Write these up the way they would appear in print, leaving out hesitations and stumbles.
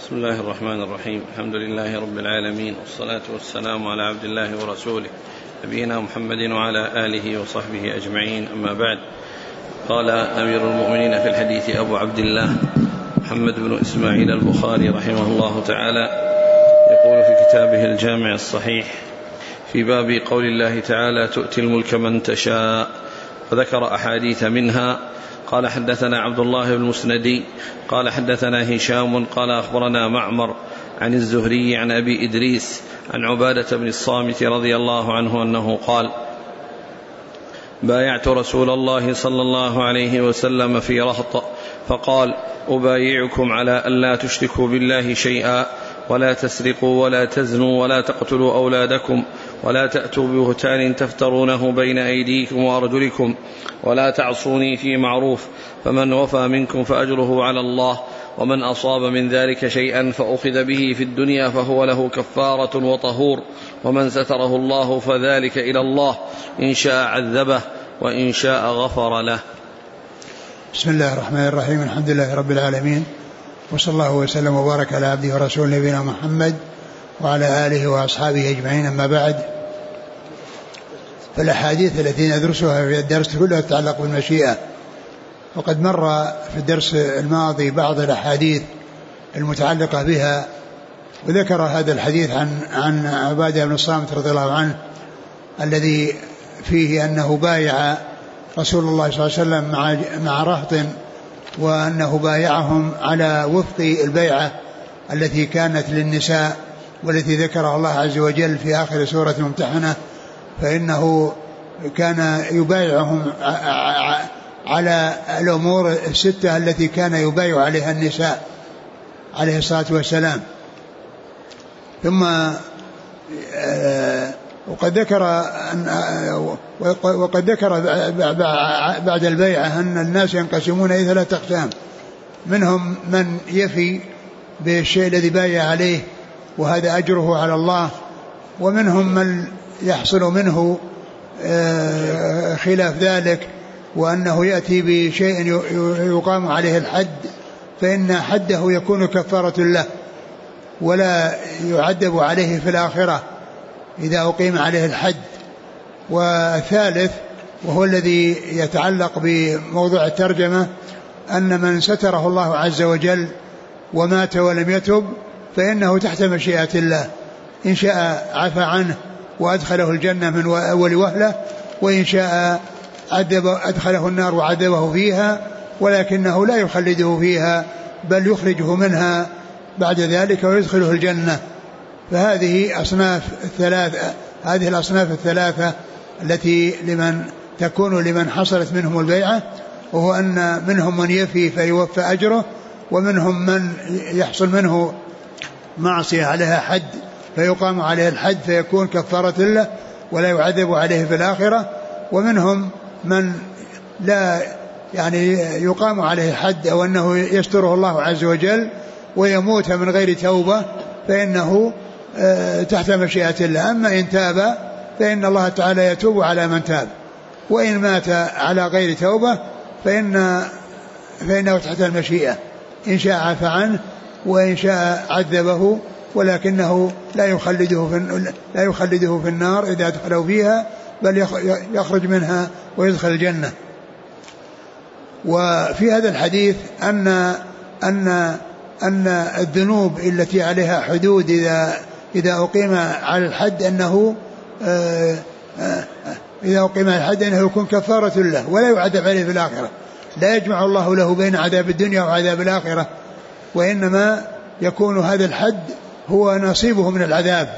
بسم الله الرحمن الرحيم. الحمد لله رب العالمين، والصلاة والسلام على عبد الله ورسوله نبينا محمد وعلى آله وصحبه أجمعين، أما بعد. قال أمير المؤمنين في الحديث أبو عبد الله محمد بن إسماعيل البخاري رحمه الله تعالى، يقول في كتابه الجامع الصحيح في باب قول الله تعالى: تؤتي الملك من تشاء، وذكر أحاديث منها. قال: حدثنا عبد الله بن المسندي قال حدثنا هشام قال أخبرنا معمر عن الزهري عن أبي إدريس عن عبادة بن الصامت رضي الله عنه أنه قال: بايعت رسول الله صلى الله عليه وسلم في رهط، فقال: أبايعكم على أن لا تشركوا بالله شيئا، ولا تسرقوا ولا تزنوا ولا تقتلوا أولادكم، ولا تأتوا ببهتان تفترونه بين أيديكم وأرجلكم، ولا تعصوني في معروف، فمن وفى منكم فأجره على الله، ومن أصاب من ذلك شيئا فأخذ به في الدنيا فهو له كفارة وطهور، ومن ستره الله فذلك إلى الله، إن شاء عذبه وإن شاء غفر له. بسم الله الرحمن الرحيم. الحمد لله رب العالمين، وصلى الله وسلم وبارك على عبده ورسوله نبينا محمد وعلى آله وأصحابه أجمعين، أما بعد. فالأحاديث التي ندرسها في الدرس كلها تتعلق بالمشيئة، وقد مر في الدرس الماضي بعض الأحاديث المتعلقة بها، وذكر هذا الحديث عن عبادة بن الصامت رضي الله عنه الذي فيه أنه بايع رسول الله صلى الله عليه وسلم مع رهط، وأنه بايعهم على وفق البيعة التي كانت للنساء والتي ذكرها الله عز وجل في آخر سورة الممتحنة، فإنه كان يبايعهم على الأمور الستة التي كان يبايع عليها النساء عليه الصلاة والسلام. ثم وقد ذكر بعد البيعة أن الناس ينقسمون إلى ثلاثة أقسام: منهم من يفي بالشيء الذي بايع عليه وهذا أجره على الله، ومنهم من يحصل منه خلاف ذلك، وأنه يأتي بشيء يقام عليه الحد، فإن حده يكون كفارة له ولا يعذب عليه في الآخرة إذا أقيم عليه الحد. والثالث وهو الذي يتعلق بموضوع الترجمة: أن من ستره الله عز وجل ومات ولم يتب فإنه تحت مشيئة الله، إن شاء عفى عنه وأدخله الجنة من أول وهلة، وإن شاء أدخله النار وعذبه فيها، ولكنه لا يخلده فيها بل يخرجه منها بعد ذلك ويدخله الجنة. فهذه الأصناف الثلاثة التي تكون لمن حصلت منهم البيعة، وهو أن منهم من يفي فيوفى أجره، ومنهم من يحصل منه معصية عليها حد فيقام عليه الحد فيكون كفارة له ولا يعذب عليه في الآخرة، ومنهم من لا يقام عليه الحد أو أنه يستره الله عز وجل ويموت من غير توبة فإنه تحت مشيئة الله. أما إن تاب فإن الله تعالى يتوب على من تاب، وإن مات على غير توبة فإنه تحت المشيئة، إن شاء عفى عنه وإن شاء عذبه، ولكنه لا يخلده في النار إذا دخلوا فيها، بل يخرج منها ويدخل الجنة. وفي هذا الحديث أن الذنوب التي عليها حدود إذا أقيم على الحد أنه يكون كفارة له ولا يعذب عليه في الآخرة. لا يجمع الله له بين عذاب الدنيا وعذاب الآخرة، وإنما يكون هذا الحد هو نصيبه من العذاب.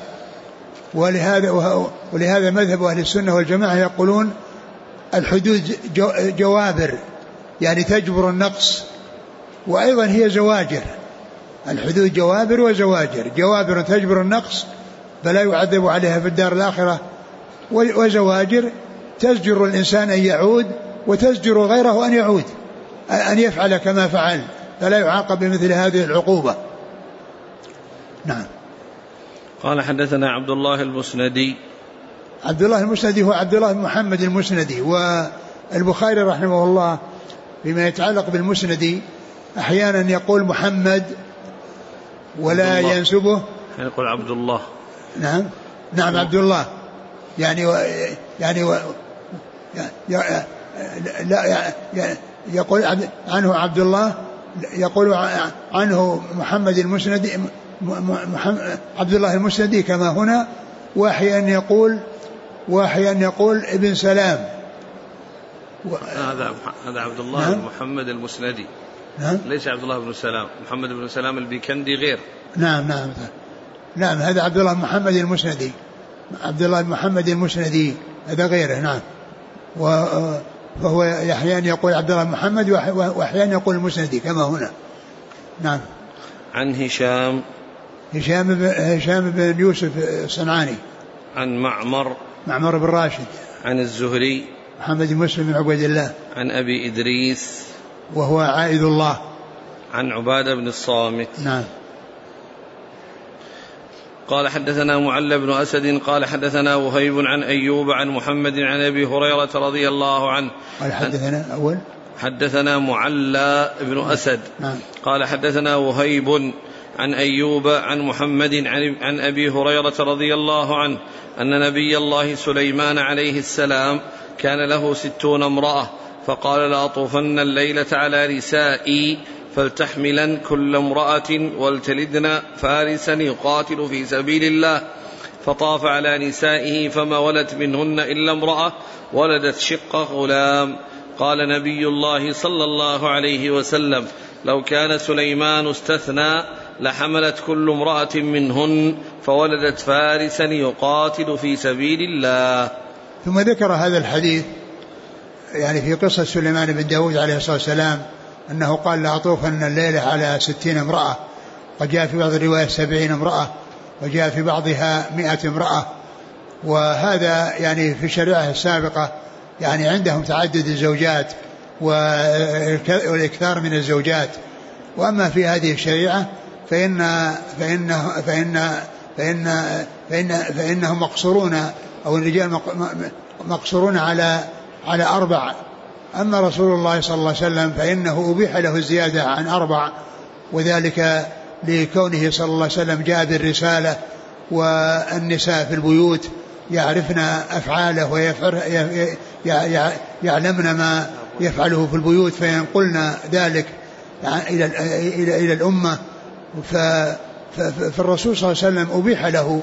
ولهذا مذهب أهل السنة والجماعة يقولون الحدود جوابر، يعني تجبر النقص، وأيضا هي زواجر. الحدود جوابر وزواجر: جوابر تجبر النقص فلا يعذب عليها في الدار الآخرة، وزواجر تزجر الإنسان أن يعود وتزجر غيره أن يعود أن يفعل كما فعل، فلا يعاقب بمثل هذه العقوبة. نعم. قال: حدثنا عبد الله المسندي. عبد الله المسندي هو عبد الله بن محمد المسندي، والبخاري رحمه الله فيما يتعلق بالمسندي أحيانا يقول محمد ولا ينسبه. يقول عبد الله. نعم عبد الله لا يقول عنه عبد الله، يقول عنه محمد المسندي، عبد الله المسندي كما هنا، وأحيانا يقول ابن سلام. هذا عبد الله بن محمد المسندي. ليس عبد الله بن سلام، محمد بن سلام البيكندي غير. نعم هذا عبد الله محمد المسندي، عبد الله محمد المسندي هذا غيره. نعم وهو أحيانا يقول عبد الله محمد وأحيانا يقول المسندي كما هنا. نعم. عن هشام بن يوسف الصنعاني. عن معمر بن راشد. عن الزهري محمد بن مسلم بن عبيد الله. عن أبي إدريس وهو عائذ الله. عن عبادة بن الصامت. نعم. قال حدثنا معل بن أسد قال حدثنا وهيب عن أيوب عن محمد عن أبي هريرة رضي الله عنه. قال حدثنا معل بن أسد. نعم. قال حدثنا وهيب عن أيوب عن محمد عن أبي هريرة رضي الله عنه أن نبي الله سليمان عليه السلام كان له 60 امرأة، فقال لأطوفن الليلة على نسائي فلتحملن كل امرأة ولتلدن فارسا يقاتل في سبيل الله، فطاف على نسائه فما ولت منهن إلا امرأة ولدت شق غلام. قال نبي الله صلى الله عليه وسلم لو كان سليمان استثنى لحملت كل امرأة منهن فولدت فارسا يقاتل في سبيل الله. ثم ذكر هذا الحديث يعني في قصة سليمان بن داود عليه الصلاة والسلام أنه قال لأطوفن الليلة على 60 امرأة، وجاء في بعض الرواية 70 امرأة، وجاء في بعضها 100 امرأة. وهذا يعني في الشريعة السابقة يعني عندهم تعدد الزوجات والإكثار من الزوجات. وأما في هذه الشريعة فإنهم مقصورون، أو الرجال مقصورون على 4. أما رسول الله صلى الله عليه وسلم فإنه أبيح له الزيادة عن 4، وذلك لكونه صلى الله عليه وسلم جاء بالرسالة، والنساء في البيوت يعرفن أفعاله ويعلمن ما يفعله في البيوت فينقلن ذلك إلى الأمة. فالرسول صلى الله عليه وسلم أبيح له،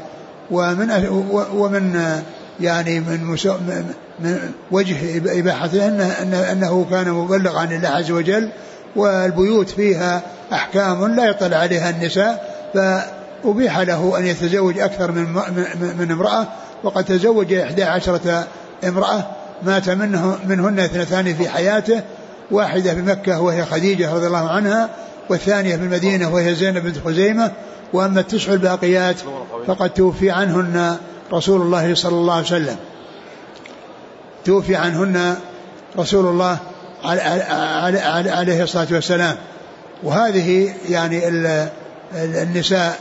ومن يعني من وجه إباحته أنه كان مبلغ عن الله عز وجل، والبيوت فيها أحكام لا يطلع عليها النساء، فأبيح له أن يتزوج أكثر من امرأة. وقد تزوج 11 امرأة، مات منهن 2 في حياته، واحدة بمكة وهي خديجة رضي الله عنها، والثانية بالمدينة وهي زينب بنت خزيمة. وأما 9 الباقيات فقد توفي عنهن رسول الله صلى الله عليه وسلم، توفي عنهن رسول الله عليه الصلاة والسلام. وهذه يعني النساء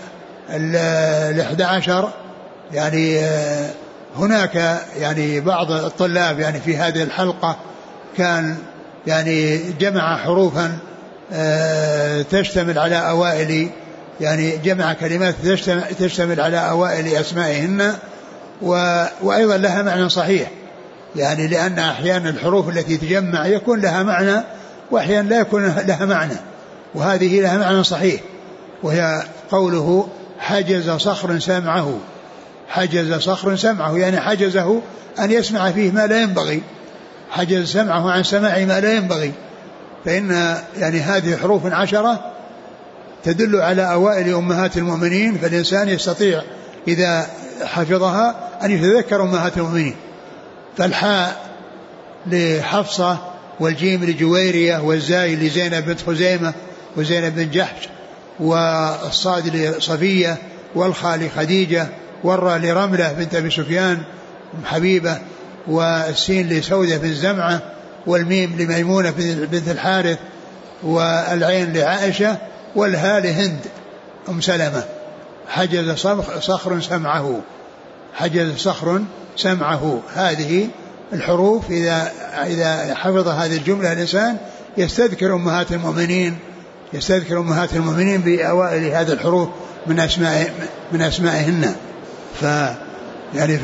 11 يعني هناك يعني بعض الطلاب يعني في هذه الحلقة كان يعني جمع حروفا تشتمل على أوائل، يعني جمع كلمات تشتمل على أوائل أسمائهن، وأيضا لها معنى صحيح، يعني لأن أحيانا الحروف التي تجمع يكون لها معنى، وأحيانا لا يكون لها معنى، وهذه لها معنى صحيح، وهي قوله حجز صخر سمعه. حجز صخر سمعه يعني حجزه أن يسمع فيه ما لا ينبغي، حجز سمعه عن سماع ما لا ينبغي. فإن يعني هذه حروف 10 تدل على أوائل أمهات المؤمنين، فالإنسان يستطيع إذا حفظها أن يتذكر أمهات المؤمنين. فالحاء لحفصة، والجيم لجويرية، والزاي لزينب بنت خزيمة وزينب بن جحش، والصاد لصفية، والخاء لخديجة، والراء لرملة بنت أبي سفيان حبيبة، والسين لسودة بن زمعة، والميم لميمونة بنت الحارث، والعين لعائشة، والهاء لهند أم سلمة. حجز صخر سمعه، حجز صخر سمعه. هذه الحروف إذا حفظ هذه الجملة الإنسان يستذكر أمهات المؤمنين، يستذكر أمهات المؤمنين بأوائل هذه الحروف من أسمائهن. يعني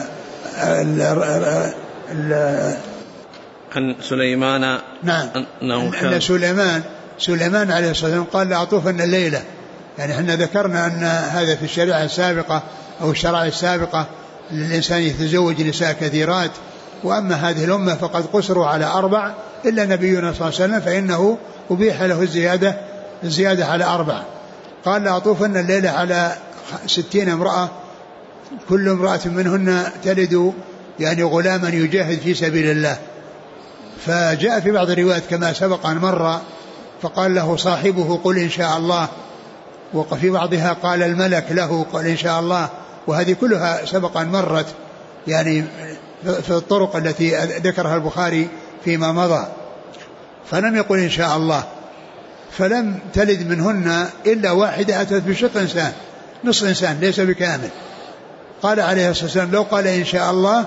عن سليمان. نعم. أن سليمان عليه الصلاة والسلام قال لأطوفن الليلة. يعني احنا ذكرنا أن هذا في الشريعة السابقة أو الشرائع السابقة للإنسان يتزوج نساء كثيرات، وأما هذه الأمة فقد قصروا على 4 إلا نبينا صلى الله عليه وسلم فإنه أبيح له الزيادة على 4. قال لأطوفن الليلة على 60 امرأة كل امرأة منهن تلد يعني غلاما يجاهد في سبيل الله. فجاء في بعض الروايات كما سبق أن مر فقال له صاحبه قل إن شاء الله، وفي بعضها قال الملك له قل إن شاء الله، وهذه كلها سبق أن مرت يعني في الطرق التي ذكرها البخاري فيما مضى. فلم يقل إن شاء الله، فلم تلد منهن إلا واحدة أتت بشق إنسان، نصف إنسان ليس بكامل. قال عليه الصلاة والسلام لو قال إن شاء الله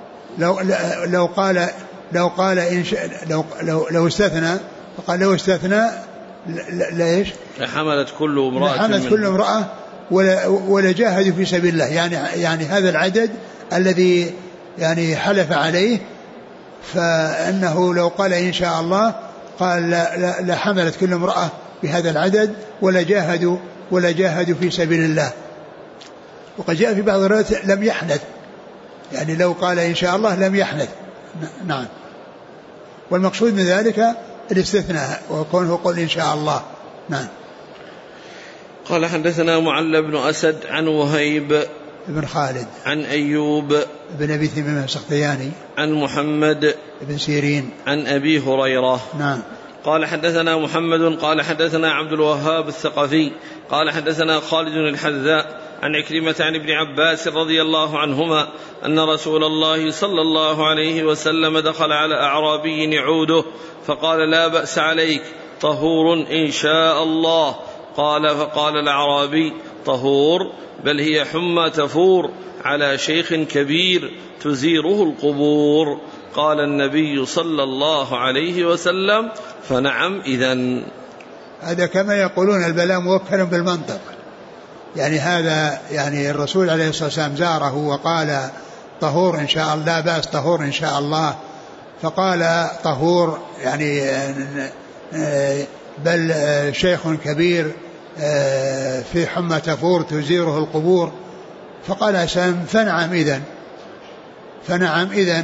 لو استثنى، فقال لو استثنى ليش حملت كل امرأة ولا جاهدوا في سبيل الله. يعني هذا العدد الذي يعني حلف عليه، فإنه لو قال إن شاء الله قال لحملت كل امرأة بهذا العدد ولا جاهدوا في سبيل الله. وقد جاء في بعض الروايات لم يحنث، يعني لو قال إن شاء الله لم يحنث. نعم. والمقصود من ذلك الاستثناء وكونه قل إن شاء الله. نعم. قال حدثنا معل بن أسد عن وهيب بن خالد عن أيوب بن أبي تميم السختياني عن محمد بن سيرين عن أبي هريرة. نعم. قال حدثنا محمد قال حدثنا عبد الوهاب الثقفي قال حدثنا خالد الحذاء عن عكرمة عن ابن عباس رضي الله عنهما أن رسول الله صلى الله عليه وسلم دخل على أعرابي يعوده فقال لا بأس عليك طهور إن شاء الله. فقال الأعرابي طهور بل هي حمى تفور على شيخ كبير تزيره القبور. قال النبي صلى الله عليه وسلم فنعم إذن. هذا كما يقولون البلاء موكل بالمنطق، يعني هذا يعني الرسول عليه الصلاة والسلام زاره وقال طهور إن شاء الله لا بأس طهور إن شاء الله، فقال طهور يعني بل شيخ كبير في حمى تفور تزيره القبور. فقال عسام فنعم إذن.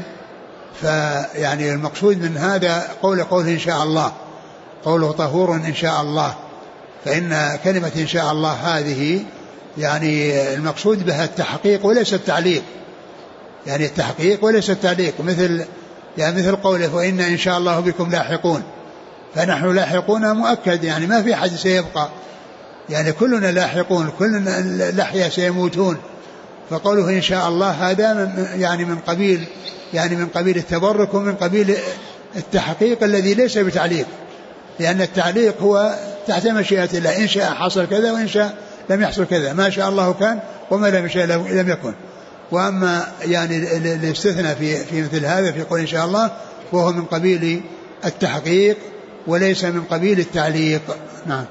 فيعني المقصود من هذا قوله إن شاء الله، قوله طهور إن شاء الله، فإن كلمة إن شاء الله هذه يعني المقصود بها التحقيق وليس التعليق، يعني التحقيق وليس التعليق، مثل قوله وإن إن شاء الله بكم لاحقون، فنحن لاحقون مؤكد، يعني ما في أحد سيبقى، يعني كلنا لاحقون، كلنا الأحياء سيموتون. فقوله إن شاء الله هذا يعني من قبيل التبرك ومن قبيل التحقيق الذي ليس بتعليق، لأن التعليق هو تحت مشيئة الله، إن شاء حصل كذا وإن شاء لم يحصل كذا، ما شاء الله كان وما لم يشاء لم يكن. وأما يعني الاستثناء في مثل هذا في قول إن شاء الله وهو من قبيل التحقيق وليس من قبيل التعليق. نعم.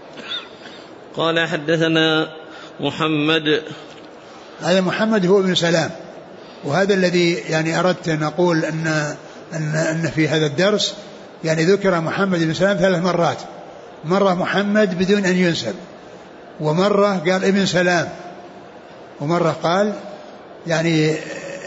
قال حدثنا محمد، هذا محمد هو ابن سلام، وهذا الذي يعني أردت أن أقول أن في هذا الدرس يعني ذكر محمد بن سلام 3 مرات، مرة محمد بدون أن ينسب، ومرة قال ابن سلام، ومرة قال يعني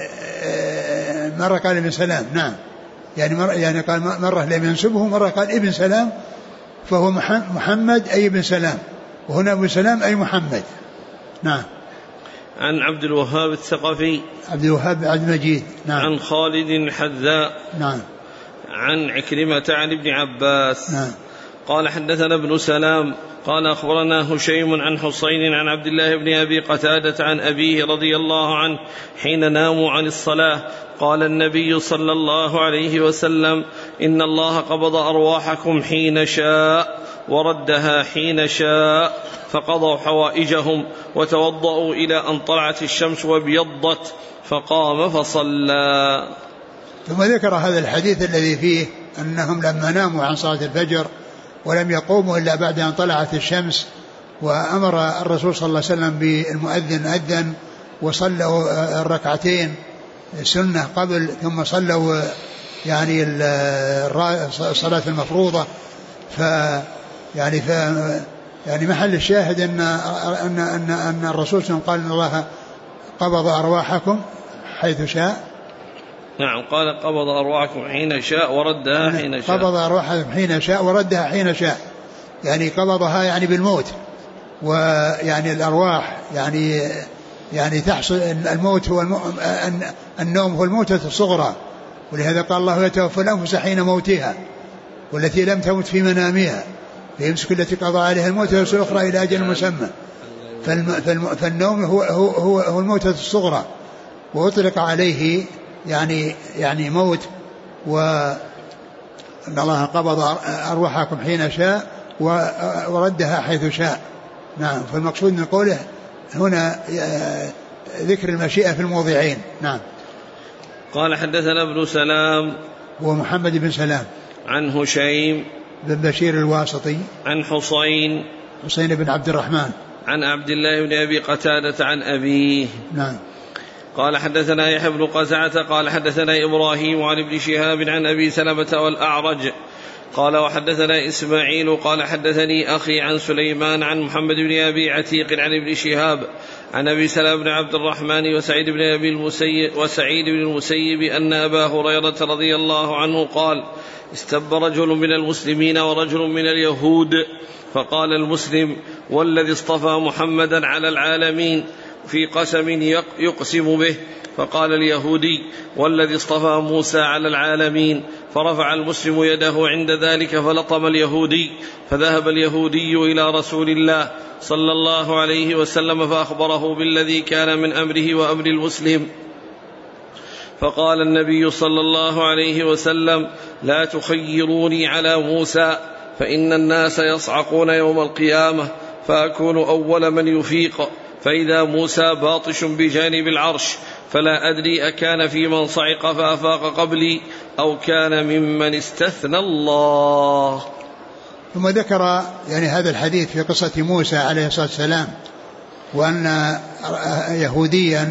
مرة قال ابن سلام. نعم، يعني قال مرة لم ينسبه، مرة قال ابن سلام، فهو محمد أي ابن سلام، وهنا ابن سلام أي محمد. نعم. عن عبد الوهاب الثقفي، عبد الوهاب عبد المجيد. نعم. عن خالد الحذاء. نعم. عن عكرمة عن ابن عباس. نعم. قال حدثنا ابن سلام قال أخبرنا هشيم عن حسين عن عبد الله بن أبي قتادة عن أبيه رضي الله عنه حين ناموا عن الصلاة قال النبي صلى الله عليه وسلم إن الله قبض أرواحكم حين شاء وردها حين شاء، فقضوا حوائجهم وتوضأوا إلى أن طلعت الشمس وابيضت، فقام فصلى. ثم ذكر هذا الحديث الذي فيه أنهم لما ناموا عن صلاة الفجر ولم يقوموا إلا بعد أن طلعت الشمس. وأمر الرسول صلى الله عليه وسلم بالمؤذن أذن وصلوا الركعتين سنة قبل، ثم صلوا يعني الصلاة المفروضة. يعني محل الشاهد أن الرسول صلى الله عليه وسلم قال إن الله قبض أرواحكم حيث شاء. نعم قال قبض أرواحكم حين شاء وردها حين شاء. قبض أرواحكم حين شاء وردها حين شاء، يعني قبضها يعني بالموت. ويعني الأرواح يعني تحصل الموت هو النوم هو الموتة الصغرى، ولهذا قال الله يتوفى الأنفس حين موتها والتي لم تمت في منامها فيمسك التي قضى عليها الموت ويرسل الأخرى إلى أجل مسمى. فالنوم هو الموتة الصغرى، وأطلق عليه يعني موت. وأن الله قبض أرواحكم حين شاء وردها حيث شاء. نعم. فالمقصود من قوله هنا ذكر المشيئة في الموضعين. نعم. قال حدثنا ابن سلام ومحمد بن سلام عن هشيم بن بشير الواسطي عن حسين بن عبد الرحمن عن عبد الله بن أبي قتادة عن أبيه. نعم. قال حدثنا يحيى بن قزعة قال حدثنا إبراهيم عن ابن شهاب عن أبي سلمة والأعرج قال وحدثنا إسماعيل قال حدثني أخي عن سليمان عن محمد بن أبي عتيق عن ابن شهاب عن أبي سلمة بن عبد الرحمن وسعيد بن المسيب أن أبا هريرة رضي الله عنه قال استب رجل من المسلمين ورجل من اليهود فقال المسلم والذي اصطفى محمدا على العالمين في قسم يقسم به، فقال اليهودي والذي اصطفى موسى على العالمين، فرفع المسلم يده عند ذلك فلطم اليهودي، فذهب اليهودي إلى رسول الله صلى الله عليه وسلم فأخبره بالذي كان من أمره وأمر المسلم، فقال النبي صلى الله عليه وسلم لا تخيروني على موسى فإن الناس يصعقون يوم القيامة فأكون أول من يفيق، فإذا موسى باطش بجانب العرش فلا أدري أكان في من صعق فأفاق قبلي أو كان ممن استثنى الله. ثم ذكر يعني هذا الحديث في قصة موسى عليه الصلاة والسلام، وأن يهوديا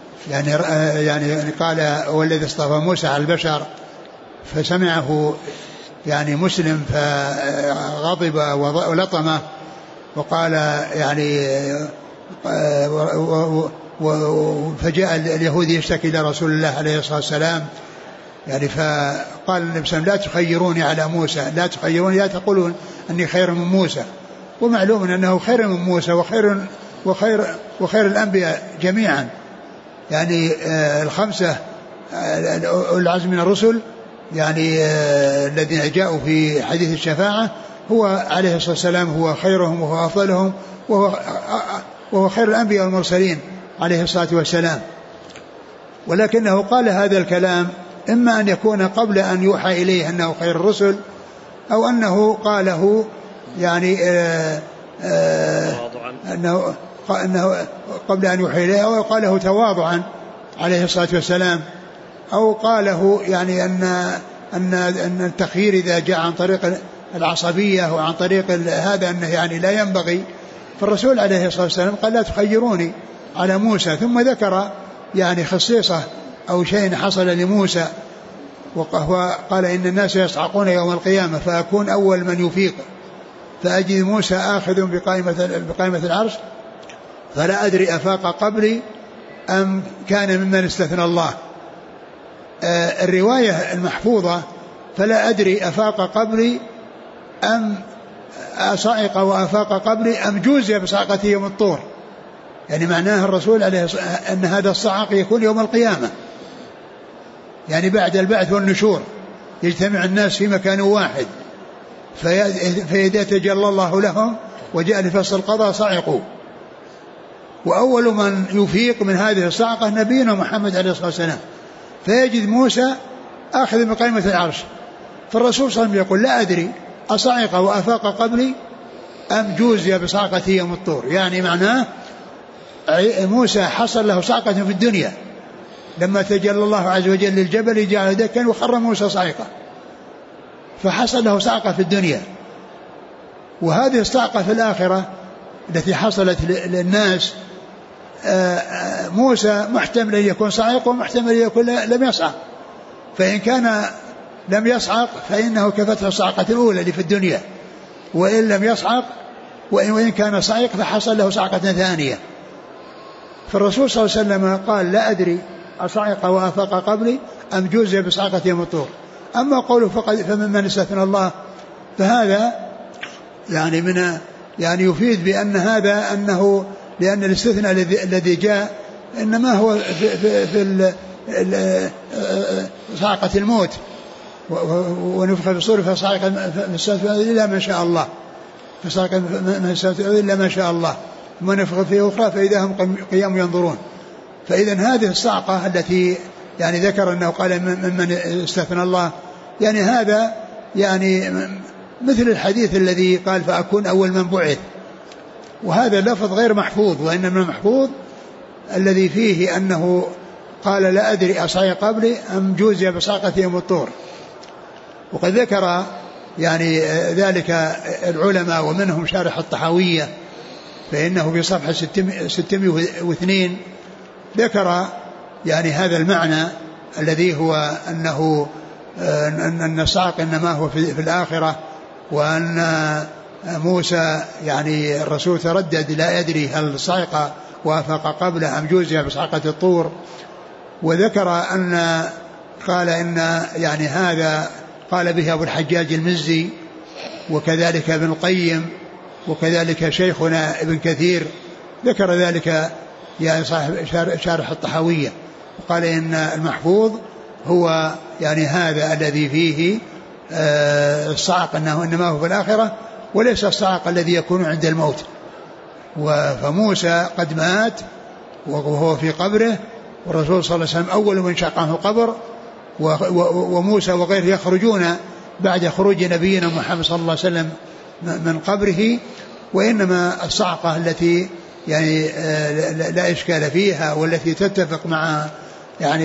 يعني قال والذي اصطفى موسى على البشر، فسمعه يعني مسلم فغضب ولطمه وقال يعني فجاء اليهودي يشتكي إلى رسول الله عليه الصلاة والسلام، يعني فقال النبي صلى الله عليه وسلم لا تخيروني على موسى، لا تخيروني، لا تقولون أني خير من موسى، ومعلوم أنه خير من موسى وخير الأنبياء جميعا، يعني الخمسة العزم من الرسل يعني الذين جاءوا في حديث الشفاعة هو عليه الصلاة والسلام هو خيرهم وهو أفضلهم وهو خير الأنبياء والمرسلين عليه الصلاة والسلام. ولكنه قال هذا الكلام إما أن يكون قبل أن يوحى إليه أنه خير الرسل، أو أنه قاله يعني أنه قبل أن يوحى إليه، أو قاله تواضعا عليه الصلاة والسلام، أو قاله يعني أن التخيير إذا جاء عن طريق العصبية وعن طريق هذا أنه يعني لا ينبغي. فالرسول عليه الصلاة والسلام قال لا تخيروني على موسى، ثم ذكر يعني خصيصة أو شيء حصل لموسى، وقال إن الناس يصعقون يوم القيامة فأكون أول من يفيق، فأجد موسى آخذ بقائمة العرش فلا أدري أفاق قبلي أم كان ممن استثنى الله. الرواية المحفوظة فلا أدري أفاق قبلي أم صعق وأفاق قبلي أم جوزي بصعقته يوم الطور، يعني معناه الرسول عليه أن هذا الصعق يكون يوم القيامة، يعني بعد البعث والنشور يجتمع الناس في مكان واحد، فإذا تجلى الله لهم وجاء لفصل القضاء صعقوا، وأول من يفيق من هذه الصعقة نبينا محمد عليه الصلاة والسلام، فيجد موسى آخذ بقائمة العرش. فالرسول صلى الله عليه وسلم يقول لا أدري أصعق وأفاق قبلي أم جوزي بصعقة يوم الطور، يعني معناه موسى حصل له صعقة في الدنيا لما تجلى الله عز وجل للجبل جعل دكا وخر موسى صعقة، فحصل له صعقة في الدنيا، وهذه الصعقة في الآخرة التي حصلت للناس موسى محتمل أن يكون صعق ومحتمل أن يكون لم يصعق، فإن كان لم يصعق فإنه كفتح الصعقة الأولى اللي في الدنيا، وإن لم يصعق وإن كان صعق فحصل له صعقة ثانية. فالرسول صلى الله عليه وسلم قال لا أدري أصعق وأفاق قبلي أم جوزي بصعقة يوم الطور. أما قوله فمن استثنى الله فهذا يعني يفيد بأن هذا أنه لأن الاستثناء الذي جاء إنما هو في صعقة الموت، ونفخ في الصور فصعق إلا ما شاء الله، فصعق إلا ما شاء الله، ثم نفخ فيه أخرى فإذا هم قيام ينظرون. فإذا هذه الصعقة التي يعني ذكر أنه قال ممن استثنى الله، يعني هذا يعني مثل الحديث الذي قال فأكون أول من بعث، وهذا لفظ غير محفوظ، وإنما المحفوظ الذي فيه أنه قال لا أدري أصعق قبلي أم جوزي بصعقة يوم الطور. وقد ذكر يعني ذلك العلماء ومنهم شارح الطحاوية، فإنه في صفحة 602 ذكر يعني هذا المعنى الذي هو أنه أن الصعق إنما هو في الآخرة، وأن موسى يعني الرسول تردد لا يدري هل صعق وافق قبله أم جوزي بصعقة الطور. وذكر أن قال إن يعني هذا قال به أبو الحجاج المزي، وكذلك ابن القيم، وكذلك شيخنا ابن كثير ذكر ذلك يعني صاحب شارح الطحاوية، وقال إن المحفوظ هو يعني هذا الذي فيه الصعق أنه إنما هو في الآخرة، وليس الصعق الذي يكون عند الموت. فموسى قد مات وهو في قبره، والرسول صلى الله عليه وسلم أول من شقه القبر، وموسى وغيره يخرجون بعد خروج نبينا محمد صلى الله عليه وسلم من قبره. وإنما الصعقة التي يعني لا إشكال فيها والتي تتفق مع يعني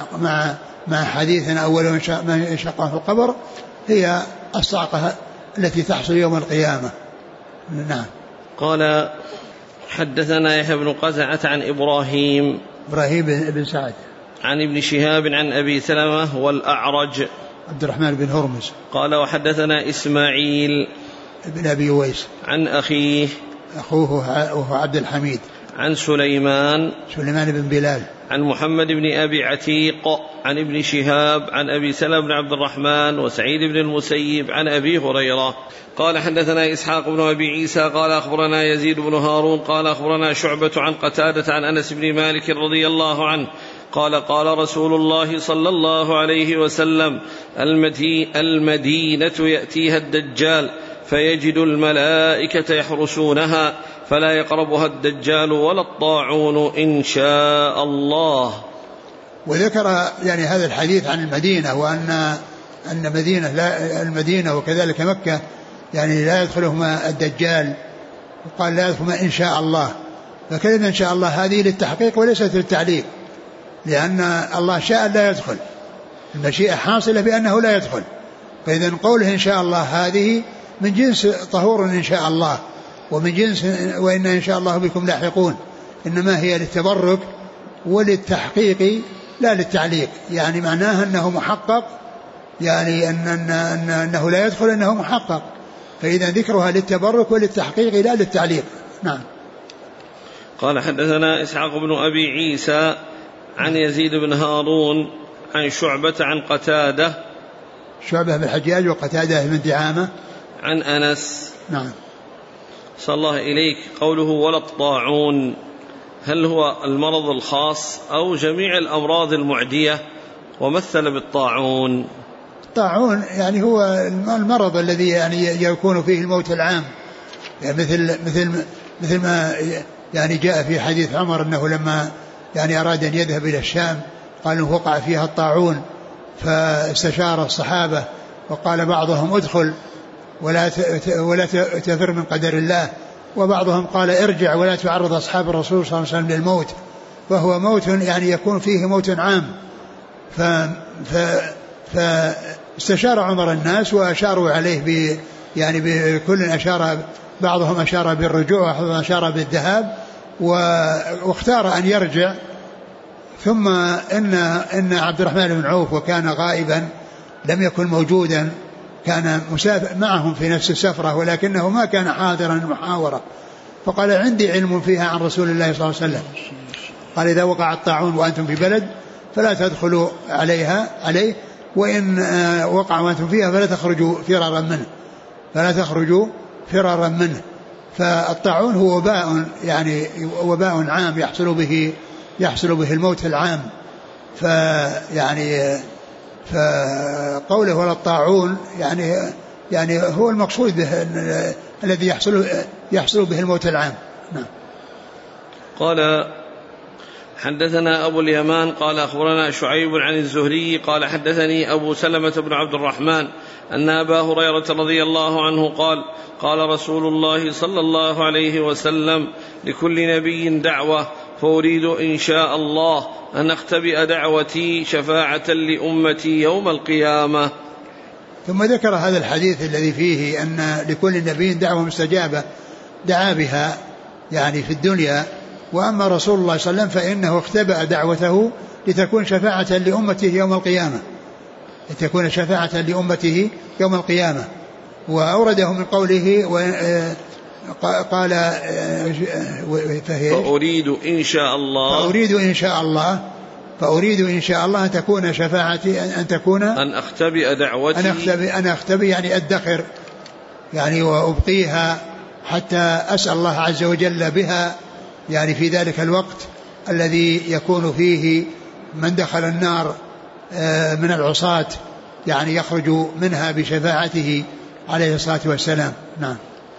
مع حديثنا أول من شقه في القبر هي الصعقة التي تحصل يوم القيامة. نعم. قال حدثنا يحيى بن قزعة عن إبراهيم بن سعد عن ابن شهاب عن أبي سلمة والأعرج عبد الرحمن بن هرمز قال وحدثنا إسماعيل بن أبي ويس عن أخوه وهو عبد الحميد عن سليمان بن بلال عن محمد بن أبي عتيق عن ابن شهاب عن أبي سلمة بن عبد الرحمن وسعيد بن المسيب عن أبي هريرة قال حدثنا إسحاق بن أبي عيسى قال أخبرنا يزيد بن هارون قال أخبرنا شعبة عن قتادة عن أنس بن مالك رضي الله عنه قال قال رسول الله صلى الله عليه وسلم المدينة يأتيها الدجال فيجد الملائكة يحرسونها فلا يقربها الدجال ولا الطاعون إن شاء الله. وذكر يعني هذا الحديث عن المدينة، وأن المدينة وكذلك مكة يعني لا يدخلهما الدجال، وقال لا يدخلهما إن شاء الله. فكلمة إن شاء الله هذه للتحقيق وليست للتعليق، لأن الله شاء لا يدخل، المشيئة حاصلة بأنه لا يدخل. فإذا قوله إن شاء الله هذه من جنس طهور إن شاء الله، ومن جنس وإن إن شاء الله بكم لاحقون، إنما هي للتبرك وللتحقيق لا للتعليق، يعني معناها أنه محقق، يعني أنه لا يدخل أنه محقق، فإذا ذكرها للتبرك وللتحقيق لا للتعليق. نعم. قال حدثنا إسحاق بن أبي عيسى عن يزيد بن هارون عن شعبة عن قتادة بن الحجاج وقتادة بن دعامة عن أنس. نعم. صلى الله إليك قوله ولا الطاعون، هل هو المرض الخاص أو جميع الأمراض المعدية؟ ومثل بالطاعون. الطاعون يعني هو المرض الذي يعني يكون فيه الموت العام، يعني مثل ما يعني جاء في حديث عمر أنه لما يعني أراد أن يذهب إلى الشام قال إنه وقع فيها الطاعون، فاستشار الصحابة وقال بعضهم ادخل ولا تفر من قدر الله، وبعضهم قال ارجع ولا تعرض أصحاب الرسول صلى الله عليه وسلم للموت، فهو موت يعني يكون فيه موت عام. فاستشار عمر الناس وأشاروا عليه يعني بكل أشار، بعضهم أشار بالرجوع وبعضهم أشار بالذهاب، واختار أن يرجع. ثم إن عبد الرحمن بن عوف وكان غائبا لم يكن موجودا، كان مسافر معهم في نفس السفرة ولكنه ما كان حاضرا المحاورة، فقال عندي علم فيها عن رسول الله صلى الله عليه وسلم، قال إذا وقع الطاعون وأنتم في بلد فلا تدخلوا عليه، وإن وقع وأنتم فيها فلا تخرجوا فرارا منه. فالطاعون هو وباء، يعني وباء عام يحصل به الموت العام. فقوله ولا الطاعون يعني هو المقصود به الذي يحصل به الموت العام. نعم. قال حدثنا أبو اليمان قال أخبرنا شعيب عن الزهري قال حدثني أبو سلمة بن عبد الرحمن أن أبا هريرة رضي الله عنه قال قال رسول الله صلى الله عليه وسلم لكل نبي دعوة فأريد إن شاء الله أن أختبئ دعوتي شفاعة لأمتي يوم القيامة. ثم ذكر هذا الحديث الذي فيه أن لكل نبي دعوة مستجابة دعا بها يعني في الدنيا، وأما رسول الله صلى الله عليه وسلم فإنه اختبأ دعوته لتكون شفاعة لأمته يوم القيامة، وأورده من قوله قال فأريد إن شاء الله أن تكون شفاعتي أن أختبئ دعوتي أن أختبئ يعني أدخر يعني وأبقيها حتى أسأل الله عز وجل بها، يعني في ذلك الوقت الذي يكون فيه من دخل النار من العصاة يعني يخرج منها بشفاعته عليه الصلاة والسلام. نعم.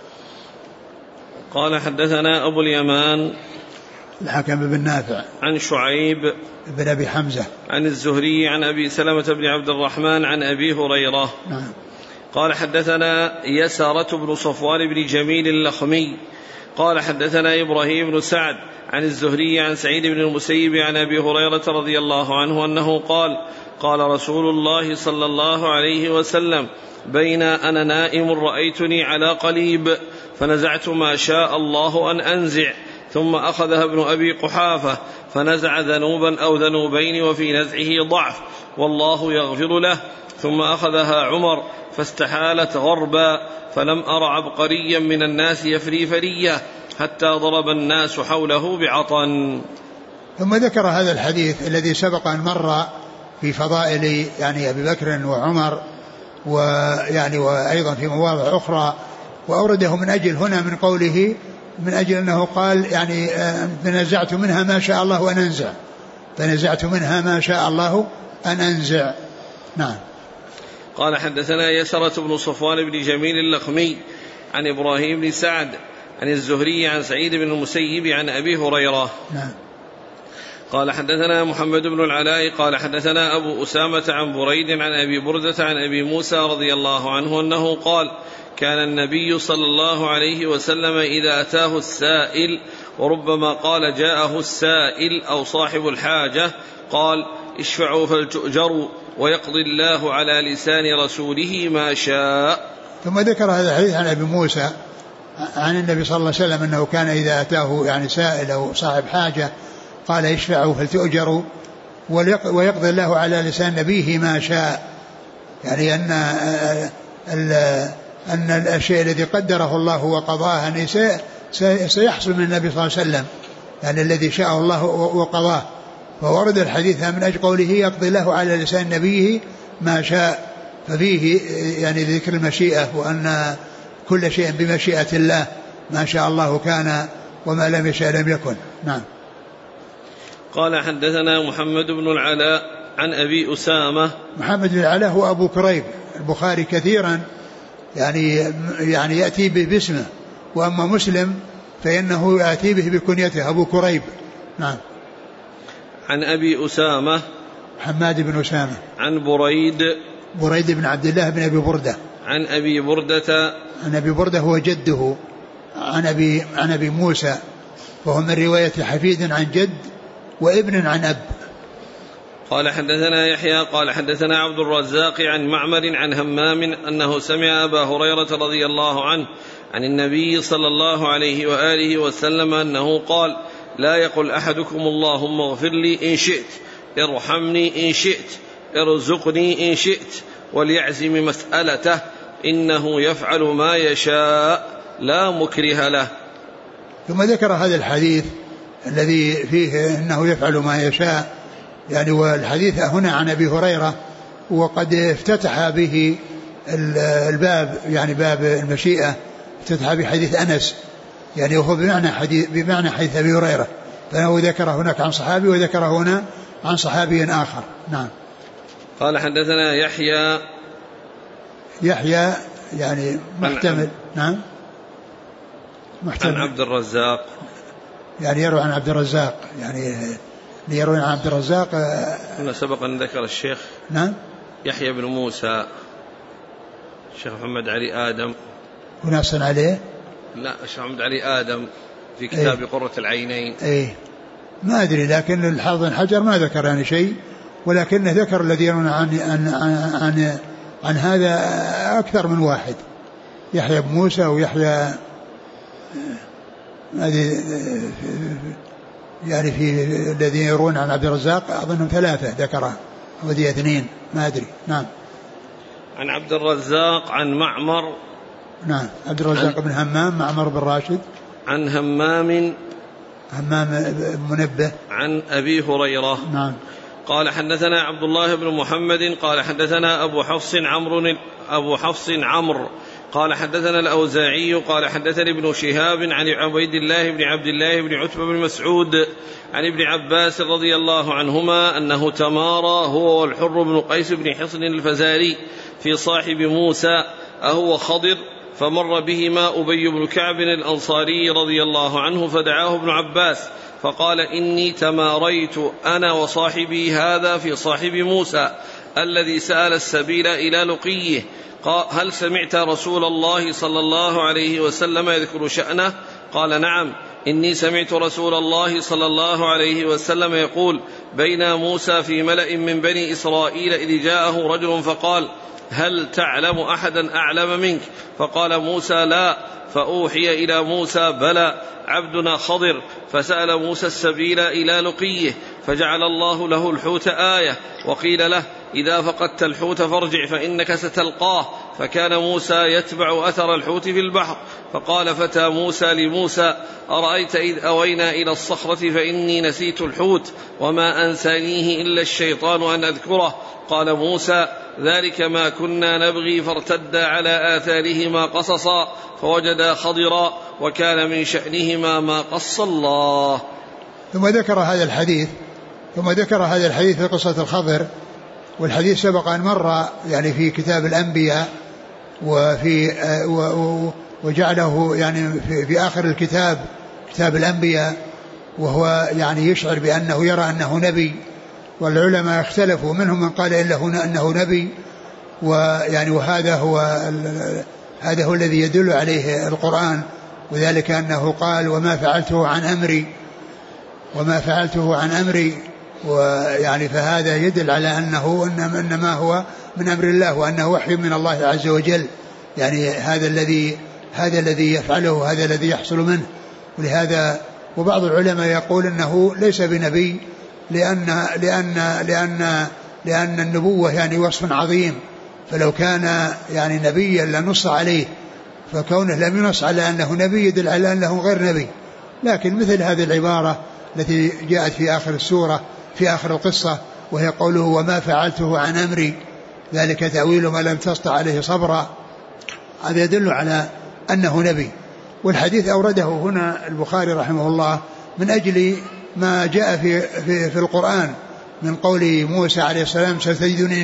قال حدثنا أبو اليمان الحكم بن نافع عن شعيب بن أبي حمزة عن الزهري عن أبي سلمة بن عبد الرحمن عن أبي هريرة. نعم. قال حدثنا يسارة بن صفوان بن جميل اللخمي قال حدثنا إبراهيم بن سعد عن الزهري عن سعيد بن المسيب عن أبي هريرة رضي الله عنه أنه قال قال رسول الله صلى الله عليه وسلم بين أنا نائم رأيتني على قليب فنزعت ما شاء الله أن أنزع، ثم أخذها ابن أبي قحافة فنزع ذنوبا أو ذنوبين وفي نزعه ضعف والله يغفر له، ثم أخذها عمر فاستحالت غربا فلم أر عبقريا من الناس يفري فرية حتى ضرب الناس حوله بعطن. ثم ذكر هذا الحديث الذي سبق أن مر في فضائل يعني أبي بكر وعمر ويعني وأيضا في مواضع أخرى، وأورده من أجل هنا من قوله من أجل أنه قال يعني فنزعت منها ما شاء الله أن أنزع. نعم. قال حدثنا يسرة بن صفوان بن جميل اللخمي عن إبراهيم بن سعد عن الزهري عن سعيد بن المسيب عن أبي هريرة. نعم. قال حدثنا محمد بن العلاء قال حدثنا أبو أسامة عن بريد عن أبي بردة عن أبي موسى رضي الله عنه أنه قال كان النبي صلى الله عليه وسلم إذا أتاه السائل، وربما قال جاءه السائل أو صاحب الحاجة، قال اشفعوا فلتؤجروا ويقضي الله على لسان رسوله ما شاء. ثم ذكر هذا الحديث عن أبي موسى عن النبي صلى الله عليه وسلم أنه كان إذا أتاه يعني سائل أو صاحب حاجة قال اشفعوا فلتؤجروا ويقضي الله على لسان نبيه ما شاء، يعني أن الشيء الذي قدره الله وقضاه أن سيحصل من النبي صلى الله عليه وسلم، يعني الذي شاءه الله وقضاه. فورد الحديث من أجل قوله يقضي الله على لسان نبيه ما شاء، ففيه يعني ذكر المشيئة وأن كل شيء بمشيئة الله، ما شاء الله كان وما لم يشاء لم يكن. نعم. قال حدثنا محمد بن العلاء عن أبي أسامة. محمد بن العلاء هو أبو كريب، البخاري كثيرا يعني يأتي به باسمه، وأما مسلم فإنه يأتي به بكنيته أبو كريب. نعم. عن أبي أسامة حماد بن أسامة عن بريد بن عبد الله بن أبي بردة عن أبي بردة هو جده عن أبي موسى، وهو من رواية حفيد عن جد وابن عن أب. قال حدثنا يحيى قال حدثنا عبد الرزاق عن معمر عن همام أنه سمع أبا هريرة رضي الله عنه عن النبي صلى الله عليه وآله وسلم أنه قال: لا يقل أحدكم اللهم اغفر لي إن شئت، ارحمني إن شئت، ارزقني إن شئت، وليعزم مسألته، إنه يفعل ما يشاء لا مكره له. ثم ذكر هذا الحديث الذي فيه أنه يفعل ما يشاء، يعني والحديث هنا عن أبي هريرة، وقد افتتح به الباب، يعني باب المشيئة افتتح بحديث أنس، يعني وهو بمعنى حديث أبي هريرة، فهو ذكر هناك عن صحابي وذكر هنا عن صحابي آخر. نعم. قال حدثنا يحيى يعني محتمل. نعم محتمل. عن عبد الرزاق، يعني يروي عن عبد الرزاق، يعني يروي عن عبد الرزاق. هنا سبق أن ذكر الشيخ نعم يحيى بن موسى، الشيخ محمد علي آدم وناصر عليه، لا الشيخ محمد علي آدم في كتاب قرة العينين. ما أدري، لكن الحافظ بن حجر ما ذكر يعني شيء، ولكنه ذكر الذي يرون عن هذا أكثر من واحد، يحيى بن موسى ويحيى يعني في الذين يرون عن عبد الرزاق أظنهم 3 ذكرها، ودي 2 ما أدري. نعم. عن عبد الرزاق عن معمر. نعم. عبد الرزاق بن همام، معمر بن راشد. عن همام منبه. عن أبي هريرة. نعم. قال حدثنا عبد الله بن محمد قال حدثنا أبو حفص عمرو قال حدثنا الأوزاعي قال حدثني ابن شهاب عن عبيد الله بن عبد الله بن عتبة بن مسعود عن ابن عباس رضي الله عنهما أنه تمارى هو والحر بن قيس بن حصن الفزاري في صاحب موسى أهو خضر، فمر بهما أبي بن كعب الأنصاري رضي الله عنه فدعاه ابن عباس فقال: إني تماريت أنا وصاحبي هذا في صاحب موسى الذي سأل السبيل إلى لقيه، هل سمعت رسول الله صلى الله عليه وسلم يذكر شأنه؟ قال: نعم، إني سمعت رسول الله صلى الله عليه وسلم يقول: بين موسى في ملأ من بني إسرائيل إذ جاءه رجل فقال: هل تعلم أحدا أعلم منك؟ فقال موسى: لا. فأوحي إلى موسى: بلى، عبدنا خضر، فسأل موسى السبيل إلى لقيه، فجعل الله له الحوت آية، وقيل له: إذا فقدت الحوت فارجع فإنك ستلقاه. فكان موسى يتبع أثر الحوت في البحر، فقال فتى موسى لموسى: أرأيت إذ أوينا إلى الصخرة فإني نسيت الحوت وما أنسانيه إلا الشيطان أن أذكره. قال موسى: ذلك ما كنا نبغي، فارتدا على آثارهما قصصا فوجدا خضرا، وكان من شأنهما ما قص الله. ثم ذكر هذا الحديث في قصة الخضر، والحديث سبق أن مر يعني في كتاب الأنبياء، وجعله يعني في آخر الكتاب كتاب الأنبياء، وهو يعني يشعر بأنه يرى أنه نبي، والعلماء اختلفوا، منهم من قال أنه نبي، ويعني وهذا هو الذي يدل عليه القرآن، وذلك أنه قال: وما فعلته عن أمري، ويعني فهذا يدل على إنما هو من أمر الله، وأنه وحي من الله عز وجل، يعني هذا الذي يفعله، هذا الذي يحصل منه. ولهذا وبعض العلماء يقول أنه ليس بنبي، لأن النبوة يعني وصف عظيم، فلو كان يعني نبيا لنص عليه، فكونه لم ينص على أنه نبي يدل على أنه غير نبي. لكن مثل هذه العبارة التي جاءت في آخر السورة في آخر القصة، وهي قوله: وما فعلته عن أمري ذلك تأويل ما لم تستطع عليه صبرا، هذا يدل على أنه نبي. والحديث أورده هنا البخاري رحمه الله من أجل ما جاء في القرآن من قول موسى عليه السلام: ستجدني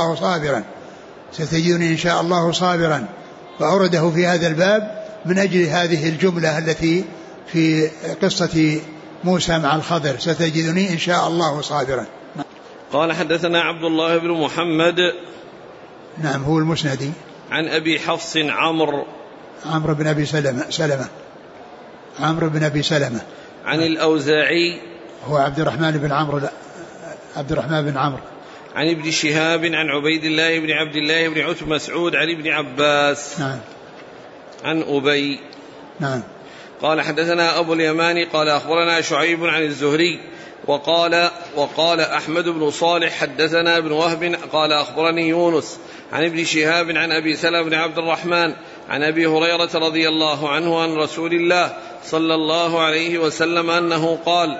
إن شاء الله صابرا، فأورده في هذا الباب من أجل هذه الجملة التي في قصة موسى مع الخضر: ستجدني إن شاء الله صابرا. قال حدثنا عبد الله بن محمد. نعم، هو المسندي. عن أبي حفص عمرو بن أبي سلمة. عن الأوزاعي، هو عبد الرحمن بن عمرو عبد الرحمن بن عمرو. عن ابن شهاب عن عبيد الله بن عبد الله بن عتبة مسعود عن ابن عباس. نعم. عن أبي. نعم. قال حدثنا أبو اليماني قال أخبرنا شعيب عن الزهري وقال أحمد بن صالح حدثنا ابن وهب قال أخبرني يونس عن ابن شهاب عن أبي سلمة بن عبد الرحمن عن أبي هريرة رضي الله عنه عن رسول الله صلى الله عليه وسلم أنه قال: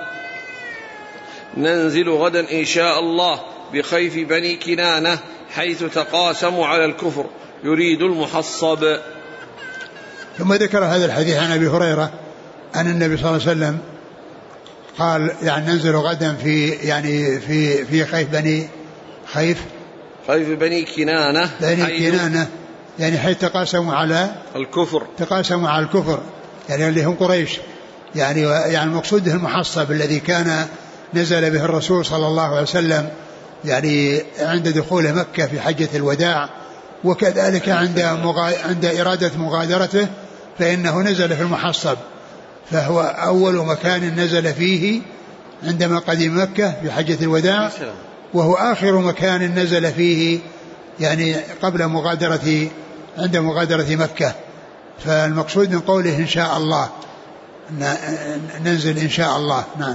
ننزل غدا إن شاء الله بخيف بني كنانة حيث تقاسموا على الكفر يريد المحصب. ثم ذكر هذا الحديث عن أبي هريرة أن النبي صلى الله عليه وسلم قال يعني ننزل غدا في خيف بني كنانة يعني حيث تقاسموا على الكفر يعني اللي هم قريش يعني المقصود المحصب الذي كان نزل به الرسول صلى الله عليه وسلم يعني عند دخول مكة في حجة الوداع، وكذلك عند إرادة مغادرته فإنه نزل في المحصب، فهو أول مكان نزل فيه عندما قدم مكة في حجة الوداع، وهو آخر مكان نزل فيه يعني قبل عند مغادرة مكة. فالمقصود من قوله إن شاء الله ننزل إن شاء الله. نعم.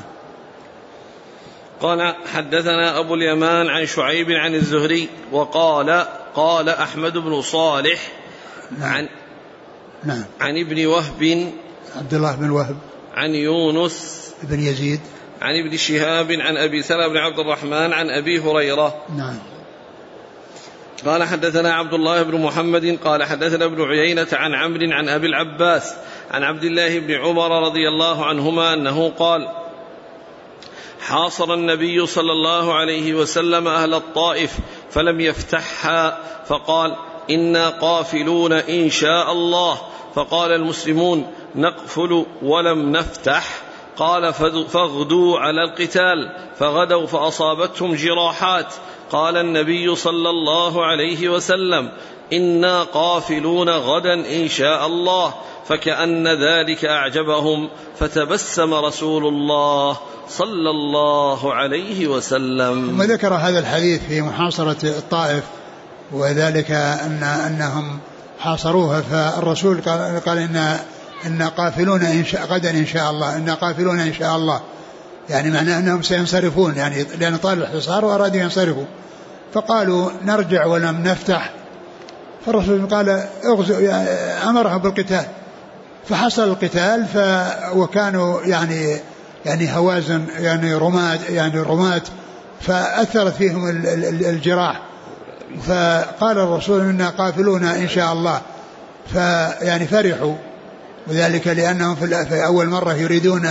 قال حدثنا أبو اليمان عن شعيب عن الزهري قال أحمد بن صالح عن ابن وهب عبد الله بن وهب عن يونس بن يزيد عن ابن شهاب عن أبي سلمة بن عبد الرحمن عن أبي هريرة. نعم. قال حدثنا عبد الله بن محمد قال حدثنا ابن عيينة عن عمرو عن أبي العباس عن عبد الله بن عمر رضي الله عنهما أنه قال: حاصر النبي صلى الله عليه وسلم أهل الطائف فلم يفتحها فقال: إنا قافلون إن شاء الله. فقال المسلمون: نقفل ولم نفتح. قال: فاغدوا على القتال. فغدوا فأصابتهم جراحات. قال النبي صلى الله عليه وسلم: إنا قافلون غدا إن شاء الله. فكأن ذلك أعجبهم فتبسم رسول الله صلى الله عليه وسلم. ثم ذكر هذا الحديث في محاصرة الطائف، وذلك أنهم حاصروها، فالرسول قال إن قافلون غدا إن شاء الله، إن قافلون إن شاء الله، يعني معناه أنهم سينصرفون، يعني لأن طال الحصار وأرادوا ينصرفوا، فقالوا نرجع ولم نفتح. فالرسول قال أمرهم بالقتال، فحصل القتال وكانوا يعني هوازن يعني رماة فأثرت فيهم الجراح، فقال الرسول إنا قافلون إن شاء الله، فيعني فرحوا، وذلك لأنهم في أول مرة يريدون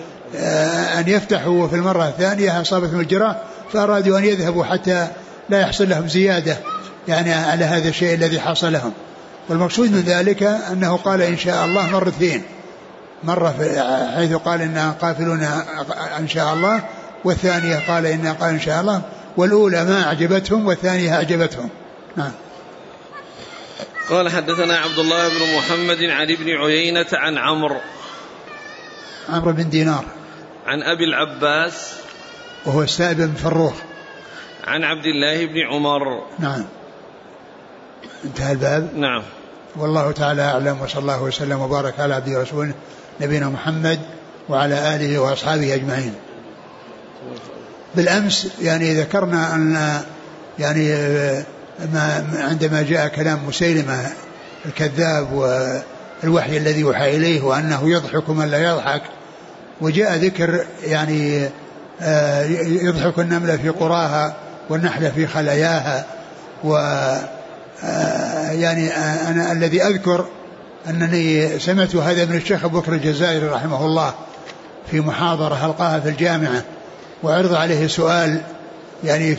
أن يفتحوا، وفي المرة الثانية أصابتهم الجراح فأرادوا أن يذهبوا حتى لا يحصل لهم زيادة يعني على هذا الشيء الذي حصل لهم. والمقصود من ذلك أنه قال إن شاء الله مرتين، مرة حيث قال إننا قافلون إن شاء الله، والثانية قال إننا قال إن شاء الله، والأولى ما أعجبتهم والثانية أعجبتهم. نعم. قال حدثنا عبد الله بن محمد عن ابن عيينة عن عمرو بن دينار عن أبي العباس وهو السائب بن فروخ عن عبد الله بن عمر. نعم. انتهى الباب. نعم. والله تعالى أعلم، وصلى الله وسلم وبارك على عبده ورسوله نبينا محمد وعلى آله وأصحابه أجمعين. بالأمس يعني ذكرنا أن يعني عندما جاء كلام مسيلمة الكذاب والوحي الذي يوحى إليه وأنه يضحك من لا يضحك، وجاء ذكر يعني يضحك النملة في قراها والنحلة في خلاياها. يعني أنا الذي أذكر أنني سمعت هذا من الشيخ أبو بكر الجزائري رحمه الله في محاضرة ألقاها في الجامعة، وعرض عليه سؤال يعني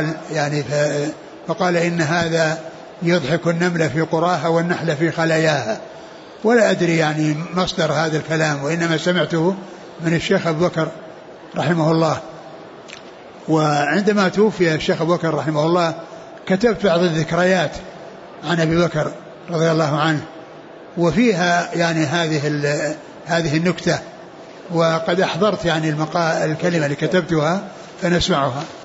فقال إن هذا يضحك النملة في قراها والنحلة في خلاياها، ولا أدري يعني مصدر هذا الكلام، وإنما سمعته من الشيخ أبو بكر رحمه الله. وعندما توفي الشيخ أبو بكر رحمه الله كتبت بعض الذكريات عن أبي بكر رضي الله عنه، وفيها يعني هذه النكتة، وقد أحضرت يعني الكلمة اللي كتبتها فنسمعها.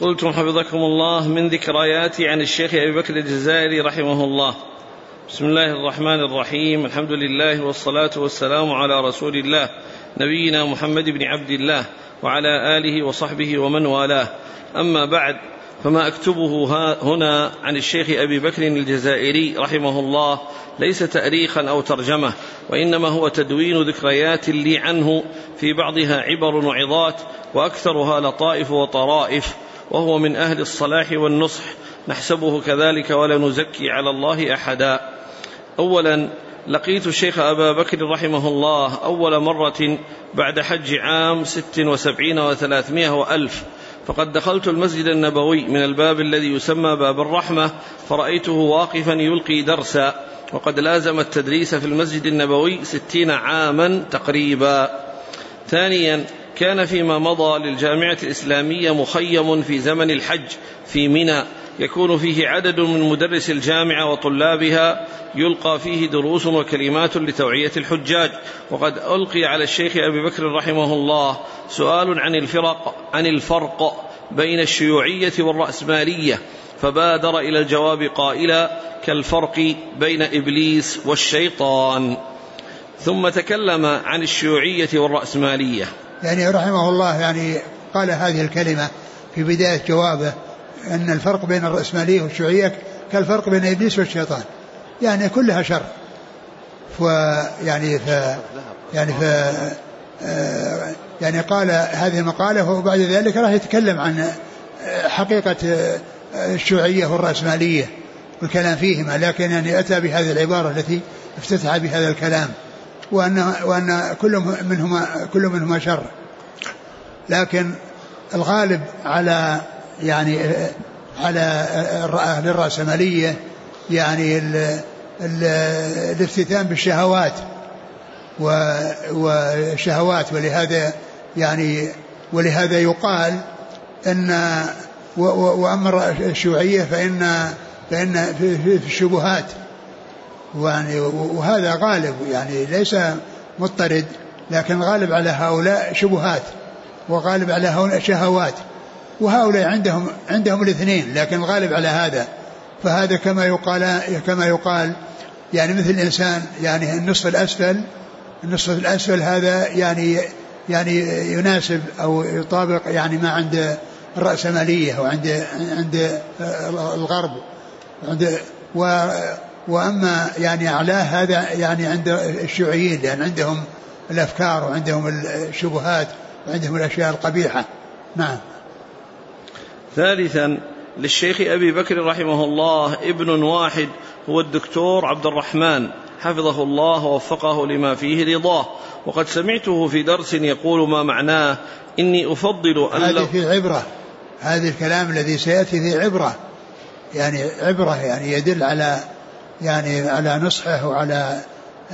قلتم حفظكم الله من ذكرياتي عن الشيخ أبي بكر الجزائري رحمه الله. بسم الله الرحمن الرحيم، الحمد لله والصلاة والسلام على رسول الله نبينا محمد بن عبد الله وعلى آله وصحبه ومن والاه، أما بعد، فما أكتبه هنا عن الشيخ أبي بكر الجزائري رحمه الله ليس تأريخا أو ترجمة، وإنما هو تدوين ذكريات لي عنه، في بعضها عبر وعظات وأكثرها لطائف وطرائف، وهو من أهل الصلاح والنصح، نحسبه كذلك ولا نزكي على الله أحدا. أولا، لقيت الشيخ أبا بكر رحمه الله أول مرة بعد حج عام 76 و300 وألف، فقد دخلت المسجد النبوي من الباب الذي يسمى باب الرحمة، فرأيته واقفا يلقي درسا، وقد لازم التدريس في المسجد النبوي 60 عاما تقريبا. ثانيا، كان فيما مضى للجامعة الإسلامية مخيم في زمن الحج في منى، يكون فيه عدد من مدرس الجامعة وطلابها، يلقى فيه دروس وكلمات لتوعية الحجاج. وقد ألقي على الشيخ أبي بكر رحمه الله سؤال عن الفرق بين الشيوعية والرأسمالية، فبادر إلى الجواب قائلا: كالفرق بين إبليس والشيطان. ثم تكلم عن الشيوعية والرأسمالية، يعني رحمه الله يعني قال هذه الكلمة في بداية جوابه، أن الفرق بين الرأسمالية والشيوعية كالفرق بين إبليس والشيطان، يعني كلها شر. يعني قال هذه المقالة، وبعد ذلك راح يتكلم عن حقيقة الشيوعية والرأسمالية والكلام فيهما، لكن يعني أتى بهذه العبارة التي افتتح بهذا الكلام، وأن كل منهما شر. لكن الغالب على أهل الرأسمالية يعني الافتتان بالشهوات والشهوات، ولهذا يقال أن وأما الشيوعية فإن في الشبهات، وهذا غالب، يعني ليس مضطرد، لكن غالب على هؤلاء شبهات وغالب على هؤلاء شهوات، وهؤلاء عندهم الاثنين، لكن الغالب على هذا. فهذا كما يقال يعني مثل الإنسان، يعني النصف الأسفل هذا يعني يناسب أو يطابق يعني ما عند الرأسمالية وعند الغرب، وأما يعني أعلاه هذا يعني عند الشيوعيين، لأن عندهم الأفكار وعندهم الشبهات وعندهم الأشياء القبيحة. نعم. ثالثا، للشيخ أبي بكر رحمه الله ابن واحد، هو الدكتور عبد الرحمن حفظه الله ووفقه لما فيه رضاه، وقد سمعته في درس يقول ما معناه: إني أفضل أن هذه في عبرة، هذا الكلام الذي سيأتي في عبرة، يعني عبرة، يعني يدل على نصحه وعلى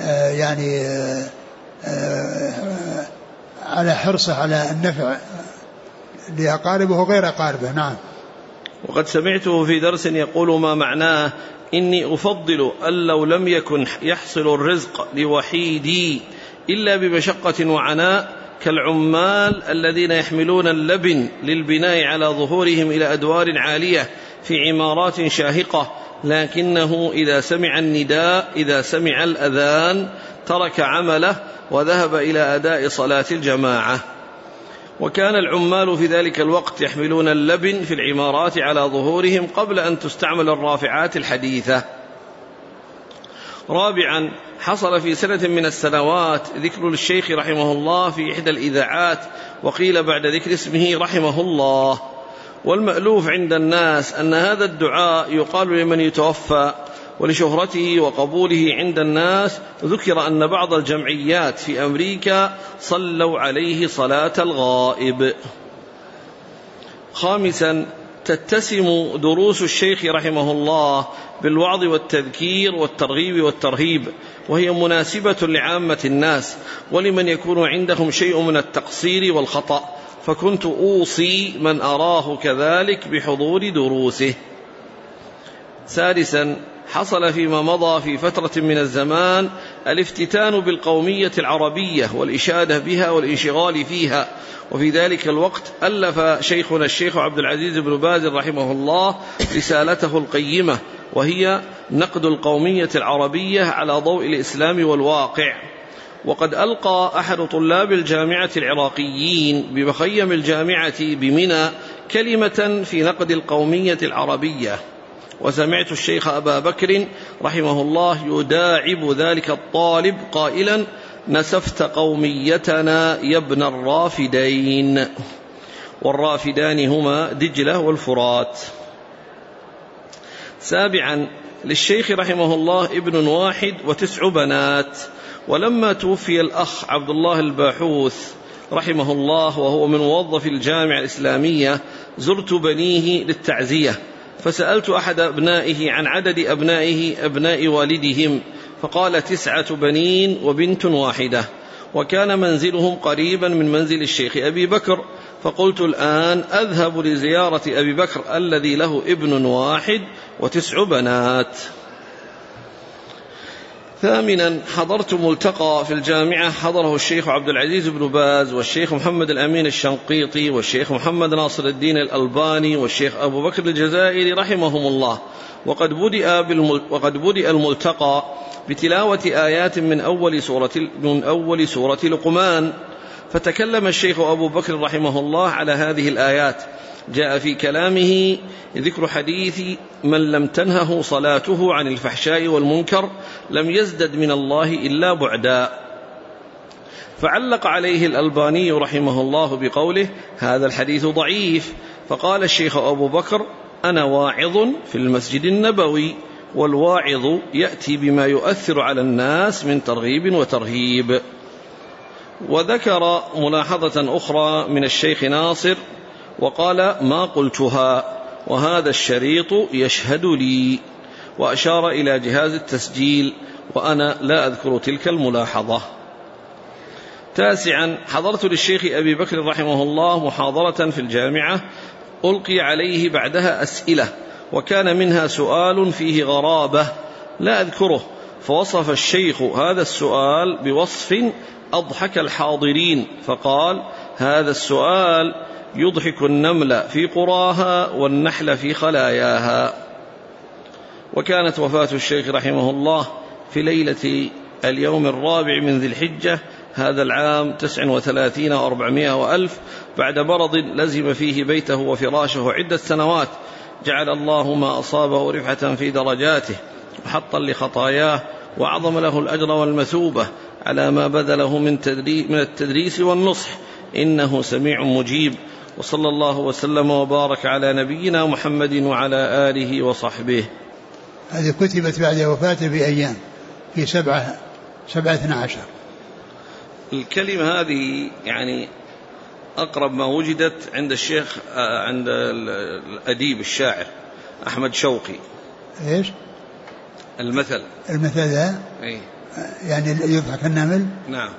على حرصه على النفع لأقاربه وغير أقاربه. نعم. وقد سمعته في درس يقول ما معناه: إني أفضل أن لو لم يكن يحصل الرزق لوحيدي إلا بمشقة وعناء، كالعمال الذين يحملون اللبن للبناء على ظهورهم إلى أدوار عالية في عمارات شاهقة، لكنه إذا سمع النداء، إذا سمع الأذان، ترك عمله وذهب إلى أداء صلاة الجماعة. وكان العمال في ذلك الوقت يحملون اللبن في العمارات على ظهورهم قبل أن تستعمل الرافعات الحديثة. رابعا، حصل في سنة من السنوات ذكر للشيخ رحمه الله في إحدى الإذاعات، وقيل بعد ذكر اسمه رحمه الله. والمألوف عند الناس أن هذا الدعاء يقال لمن يتوفى، ولشهرته وقبوله عند الناس ذكر أن بعض الجمعيات في أمريكا صلوا عليه صلاة الغائب. خامسا، تتسم دروس الشيخ رحمه الله بالوعظ والتذكير والترغيب والترهيب، وهي مناسبة لعامة الناس ولمن يكون عندهم شيء من التقصير والخطأ، فكنت أوصي من أراه كذلك بحضور دروسه. سادسا، حصل فيما مضى في فترة من الزمان الافتتان بالقومية العربية والإشادة بها والانشغال فيها، وفي ذلك الوقت ألف شيخنا الشيخ عبد العزيز بن باز رحمه الله رسالته القيمة، وهي نقد القومية العربية على ضوء الإسلام والواقع. وقد ألقى أحد طلاب الجامعة العراقيين بمخيم الجامعة بمنى كلمة في نقد القومية العربية، وسمعت الشيخ أبا بكر رحمه الله يداعب ذلك الطالب قائلا: نسفت قوميتنا يا ابن الرافدين. والرافدان هما دجلة والفرات. سابعا، للشيخ رحمه الله ابن 1 و9 بنات، ولما توفي الأخ عبد الله الباحوث رحمه الله وهو من موظف الجامعة الإسلامية زرت بنيه للتعزية، فسألت أحد أبنائه عن عدد أبنائه أبناء والدهم، فقال 9 بنين وبنت واحدة، وكان منزلهم قريبا من منزل الشيخ أبي بكر، فقلت الآن أذهب لزيارة أبي بكر الذي له ابن 1 و9 بنات. ثامنا، حضرت ملتقى في الجامعة حضره الشيخ عبد العزيز بن باز والشيخ محمد الأمين الشنقيطي والشيخ محمد ناصر الدين الألباني والشيخ أبو بكر الجزائري رحمهم الله، وقد بدأ الملتقى بتلاوة آيات من أول سورة لقمان، فتكلم الشيخ أبو بكر رحمه الله على هذه الآيات. جاء في كلامه ذكر حديث من لم تنهه صلاته عن الفحشاء والمنكر لم يزدد من الله إلا بعدا، فعلق عليه الألباني رحمه الله بقوله: هذا الحديث ضعيف. فقال الشيخ أبو بكر: أنا واعظ في المسجد النبوي، والواعظ يأتي بما يؤثر على الناس من ترغيب وترهيب. وذكر ملاحظة أخرى من الشيخ ناصر وقال: ما قلتها وهذا الشريط يشهد لي، وأشار إلى جهاز التسجيل، وأنا لا أذكر تلك الملاحظة. تاسعا، حضرت للشيخ أبي بكر رحمه الله محاضرة في الجامعة ألقي عليه بعدها أسئلة، وكان منها سؤال فيه غرابة لا أذكره، فوصف الشيخ هذا السؤال بوصف أضحك الحاضرين، فقال: هذا السؤال يضحك النمل في قراها والنحل في خلاياها. وكانت وفاة الشيخ رحمه الله في ليلة اليوم 4 من ذي الحجة هذا العام 39 و400 وألف، بعد مرض لزم فيه بيته وفراشه عدة سنوات، جعل الله ما أصابه رفعة في درجاته وحطا لخطاياه، وعظم له الأجر والمثوبة على ما بذله من التدريس والنصح، إنه سميع مجيب. وصلى الله وسلم وبارك على نبينا محمد وعلى آله وصحبه. هذه كتبت بعد وفاته بأيام في 7/12. الكلمة هذه يعني أقرب ما وجدت عند الشيخ عند الأديب الشاعر أحمد شوقي. إيش المثل ها؟ أي. يعني يضحك النمل. نعم.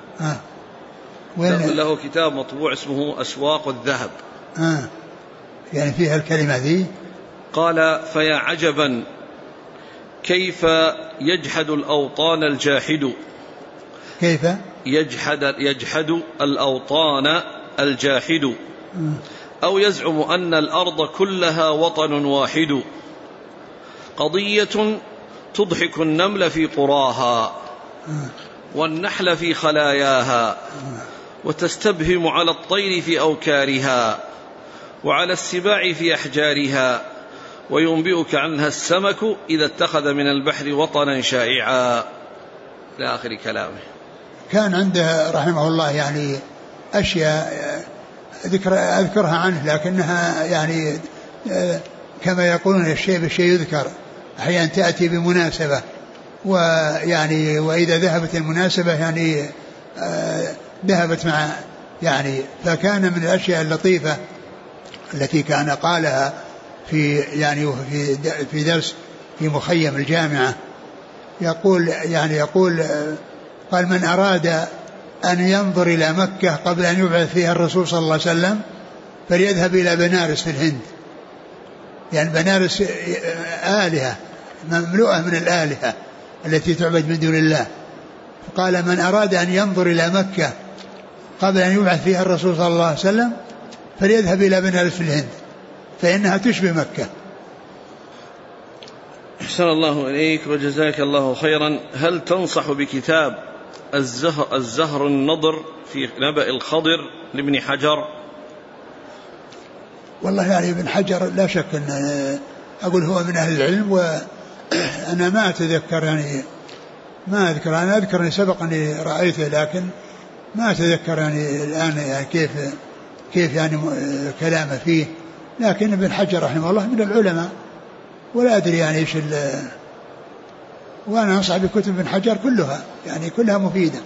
له كتاب مطبوع اسمه أسواق الذهب. يعني فيها الكلمة ذي. قال: فيا عجبا كيف يجحد الأوطان الجاحد. كيف يجحد الأوطان الجاحد، أو يزعم أن الأرض كلها وطن واحد، قضية تضحك النمل في قراها والنحل في خلاياها، وتستبهم على الطير في أوكارها، وعلى السباع في أحجارها، وينبئك عنها السمك إذا اتخذ من البحر وطنا شائعا، إلى آخر كلامه. كان عنده رحمه الله يعني أشياء أذكرها عنه، لكنها يعني كما يقولون الشيء بالشيء يذكر، أحيانا تأتي بمناسبة، ويعني وإذا ذهبت المناسبة يعني ذهبت مع يعني. فكان من الأشياء اللطيفة التي كان قالها في درس في مخيم الجامعة، يقول قال: من أراد أن ينظر إلى مكة قبل أن يبعث فيها الرسول صلى الله عليه وسلم فليذهب إلى بنارس في الهند. يعني بنارس آلهة، مملوءة من الآلهة التي تعبد من دون الله. فقال من أراد أن ينظر إلى مكة قبل أن يبعث فيها الرسول صلى الله عليه وسلم فليذهب إلى بنارس في الهند فإنها تشبه مكة. أحسن الله إليك وجزاك الله خيرا. هل تنصح بكتاب الزهر النضر في نبأ الخضر لابن حجر؟ والله يعني ابن حجر لا شك أن أقول هو من أهل العلم، وأنا ما أتذكر يعني ما أذكر. أنا أذكر أني سبق أني رأيته لكن ما أتذكر يعني الآن يعني كيف يعني كلامه فيه. لكن ابن حجر رحمه الله من العلماء ولا أدري يعني إيش وأنا أنصح بكتب ابن حجر كلها يعني كلها مفيدة.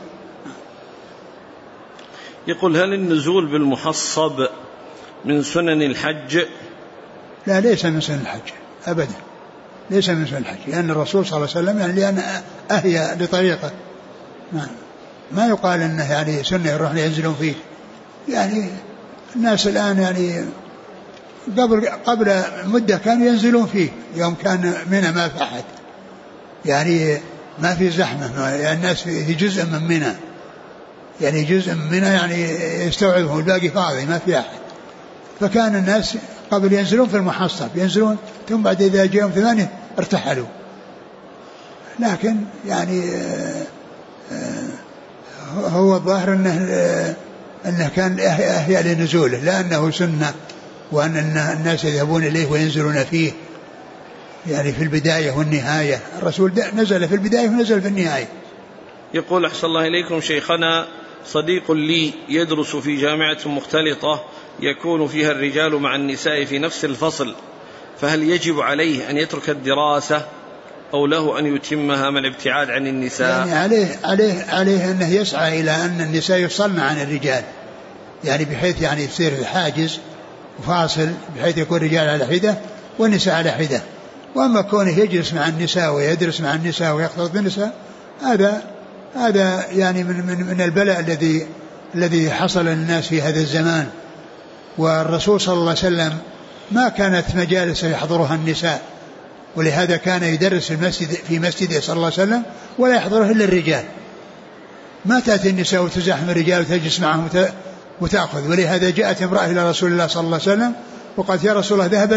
يقول هل النزول بالمحصب من سنن الحج؟ لا ليس من سنن الحج أبدا، ليس من سنن الحج، لأن الرسول صلى الله عليه وسلم يعني لأن أهيا لطريقه ما يقال أنه يعني سنة يروحون ينزلون فيه. يعني الناس الآن يعني قبل مدة كانوا ينزلون فيه يوم كان منى ما في أحد، يعني ما في زحمة، يعني الناس في جزء من منى، يعني جزء من منى يعني يستوعبهم الباقي فاضي ما في أحد. فكان الناس قبل ينزلون في المحصب ينزلون ثم بعد إذا جاءهم 8 ارتحلوا. لكن يعني هو الظاهر أنه كان أهيأ لنزوله لا أنه سنة وأن الناس يذهبون إليه وينزلون فيه يعني في البداية والنهاية. الرسول نزل في البداية ونزل في النهاية. يقول أحسن الله إليكم شيخنا صديق لي يدرس في جامعة مختلطة يكون فيها الرجال مع النساء في نفس الفصل، فهل يجب عليه أن يترك الدراسة أو له أن يتمها مع الابتعاد عن النساء؟ يعني عليه أنه يسعى إلى أن النساء يفصلن عن الرجال، يعني بحيث يعني يصير حاجز وفاصل بحيث يكون الرجال على حدة والنساء على حدة. وأما كونه يجلس مع النساء ويدرس مع النساء ويختلط بالنساء هذا يعني من البلاء الذي حصل للناس في هذا الزمان. والرسول صلى الله عليه وسلم ما كانت مجالس يحضرها النساء، ولهذا كان يدرس في مسجده صلى الله عليه وسلم ولا يحضره إلا الرجال. ما تأتي النساء وتزاحم الرجال وتجلس معهم وتأخذ. ولهذا جاءت امرأة إلى رسول الله صلى الله عليه وسلم وقالت يا رسول الله ذهب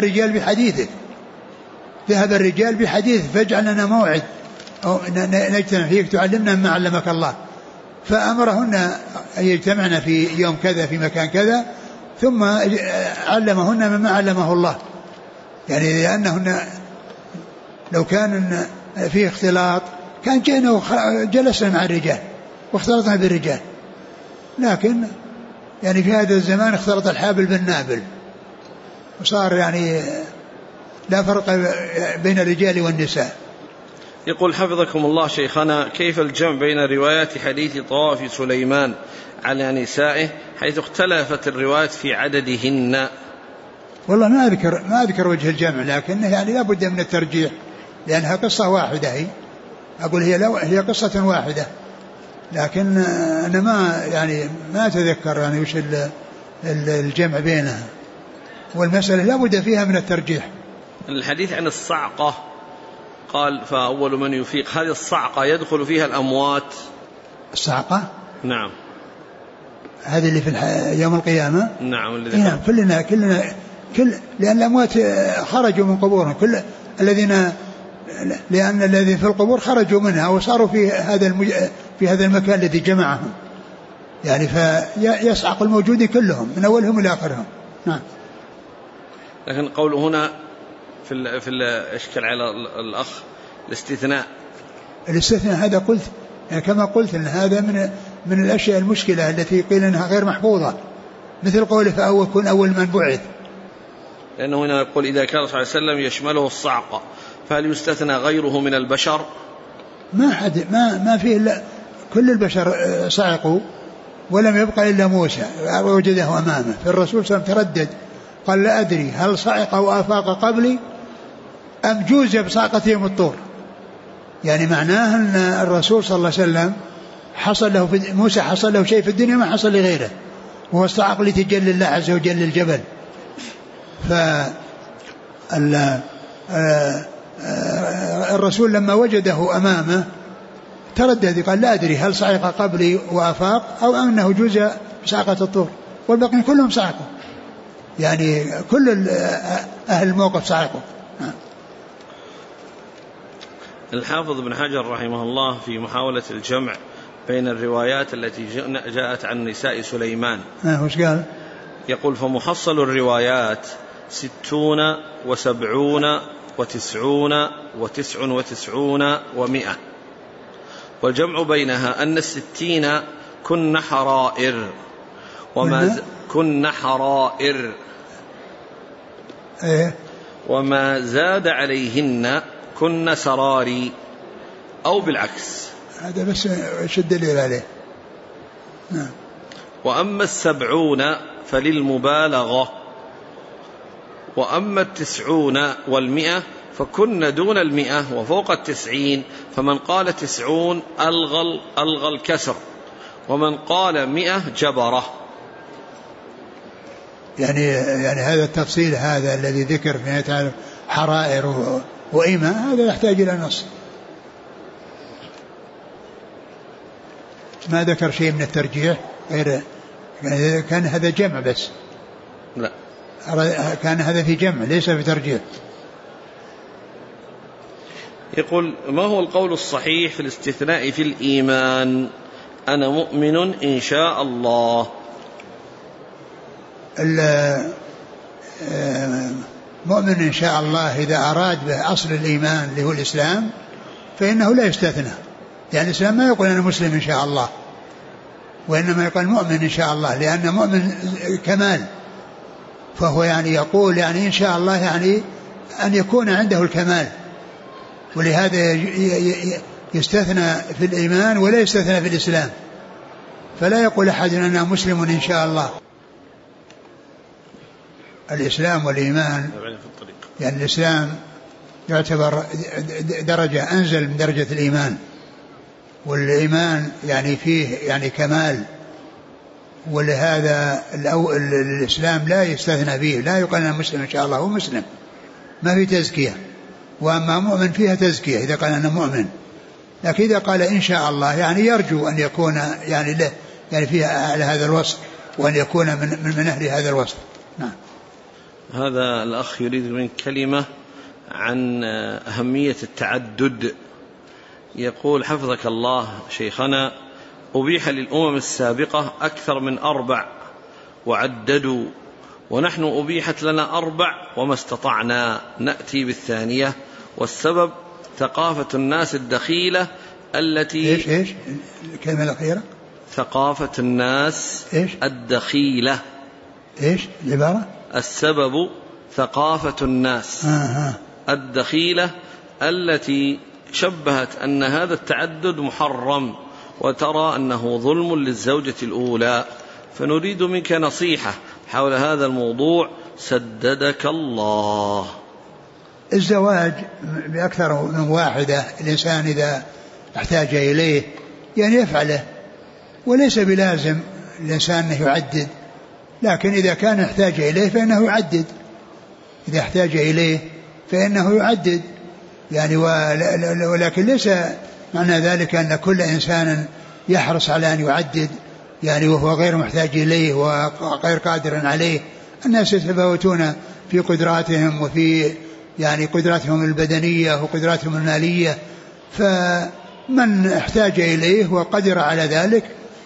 الرجال بحديث فاجعل لنا موعد أو نجتمع فيك تعلمنا ما علمك الله. فأمرهن أن يجتمعن في يوم كذا في مكان كذا ثم علمهن مما علمه الله، يعني لأنهن لو كان في اختلاط كان جئنا جلسنا مع الرجال واختلطنا بالرجال. لكن يعني في هذا الزمان اختلط الحابل بالنابل وصار يعني لا فرق بين الرجال والنساء. يقول حفظكم الله شيخنا كيف الجمع بين روايات حديث طواف سليمان على نسائه حيث اختلفت الروايات في عددهن؟ والله ما أذكر وجه الجمع، لكن يعني لا بد من الترجيح لأنها قصة واحدة. أقول هي قصة واحدة، لكن أنا ما أتذكر يعني وش الجمع بينها، والمسألة لا بد فيها من الترجيح. الحديث عن الصعقة قال فأول من يفيق، هذه الصعقة يدخل فيها الأموات؟ الصعقة نعم هذه اللي في يوم القيامة. نعم كلنا لأن الأموات خرجوا من قبورهم لأن الذين في القبور خرجوا منها وصاروا في هذا المكان الذي جمعهم، يعني فيصعق الموجودين كلهم من أولهم إلى آخرهم. نعم. لكن قوله هنا في الاشكال على الأخ الاستثناء هذا قلت يعني كما قلت ان هذا من الأشياء المشكلة التي قيل انها غير محفوظة، مثل قوله فأول أول من بعث، لأنه هنا يقول إذا كان صلى الله عليه وسلم يشمله الصعقة فهل يستثنى غيره من البشر؟ ما فيه إلا كل البشر صعقوا ولم يبقى إلا موسى ووجده أمامه. فالرسول صلى الله عليه وسلم تردد قال لا أدري هل صعق وآفاق قبلي أم جوز بصاقتهم الطور، يعني معناه أن الرسول صلى الله عليه وسلم موسى حصل له شيء في الدنيا ما حصل لغيره، وهو الصعق لتجلي الله عز وجل الجبل. الرسول لما وجده أمامه تردد، قال لا أدري هل صعق قبلي وأفاق أو أنه جزء بصعقة الطور، والباقين كلهم صعقوا، يعني كل أهل الموقف صعقوا. الحافظ ابن حجر رحمه الله في محاولة الجمع بين الروايات التي جاءت عن نساء سليمان وش قال؟ يقول: فمحصل الروايات 60 و70 و90 و99 و100، والجمع بينها أن 60 كن حرائر وما زاد عليهن كن سراري، أو بالعكس. هذا بس شد الدليل عليه. وأما 70 فللمبالغة، وأما 90 و100 فكن دون 100 وفوق 90، فمن قال 90 ألغى الكسر، ومن قال 100 جبره. يعني هذا التفصيل هذا الذي ذكر في حرائر وإمة هذا يحتاج إلى نص، ما ذكر شيء من الترجيح غير كان هذا جمع بس، لا كان هذا في جمع ليس في ترجيح. يقول: ما هو القول الصحيح في الاستثناء في الإيمان؟ أنا مؤمن إن شاء الله. مؤمن إن شاء الله إذا أراد به أصل الإيمان اللي هو الإسلام فإنه لا يستثنى، يعني الإسلام ما يقول أنا مسلم إن شاء الله، وإنما يقول مؤمن إن شاء الله، لأن مؤمن كمال، فهو يعني يقول يعني إن شاء الله يعني أن يكون عنده الكمال، ولهذا يستثنى في الإيمان ولا يستثنى في الإسلام، فلا يقول أحد أنا مسلم إن شاء الله. الإسلام والإيمان يعني الإسلام يعتبر درجة أنزل من درجة الإيمان، والإيمان يعني فيه يعني كمال، ولهذا الإسلام لا يستثنى فيه، لا يقال أنا مسلم إن شاء الله، هو مسلم ما في تزكية، وأما مؤمن فيها تزكية إذا قال أنا مؤمن، لكن إذا قال إن شاء الله يعني يرجو أن يكون يعني له يعني فيها أهل هذا الوصف، وأن يكون من أهل هذا الوصف. نعم. هذا الأخ يريد من كلمة عن أهمية التعدد. يقول: حفظك الله شيخنا، أبيح للأمم السابقة أكثر من 4 وعددوا، ونحن أبيحت لنا 4 وما استطعنا، نأتي بالثانية، والسبب ثقافة الناس الدخيلة التي إيش الكلمة الأخيرة؟ ثقافة الناس الدخيلة. إيش العبارة؟ السبب ثقافة الناس الدخيلة التي شبهت أن هذا التعدد محرم، وترى أنه ظلم للزوجة الأولى، فنريد منك نصيحة حول هذا الموضوع سددك الله. الزواج بأكثر من واحدة الإنسان إذا احتاج إليه يعني يفعله، وليس بلازم الإنسان أنه يعدد، لكن إذا كان يحتاج إليه فإنه يعدد، إذا احتاج إليه فإنه يعدد يعني، ولكن ليس معنى ذلك أن كل إنسان يحرص على أن يعدد يعني وهو غير محتاج إليه وغير قادر عليه. الناس يتفاوتون في قدراتهم وفي يعني قدراتهم البدنية وقدراتهم المالية، فمن احتاج إليه وقدر على ذلك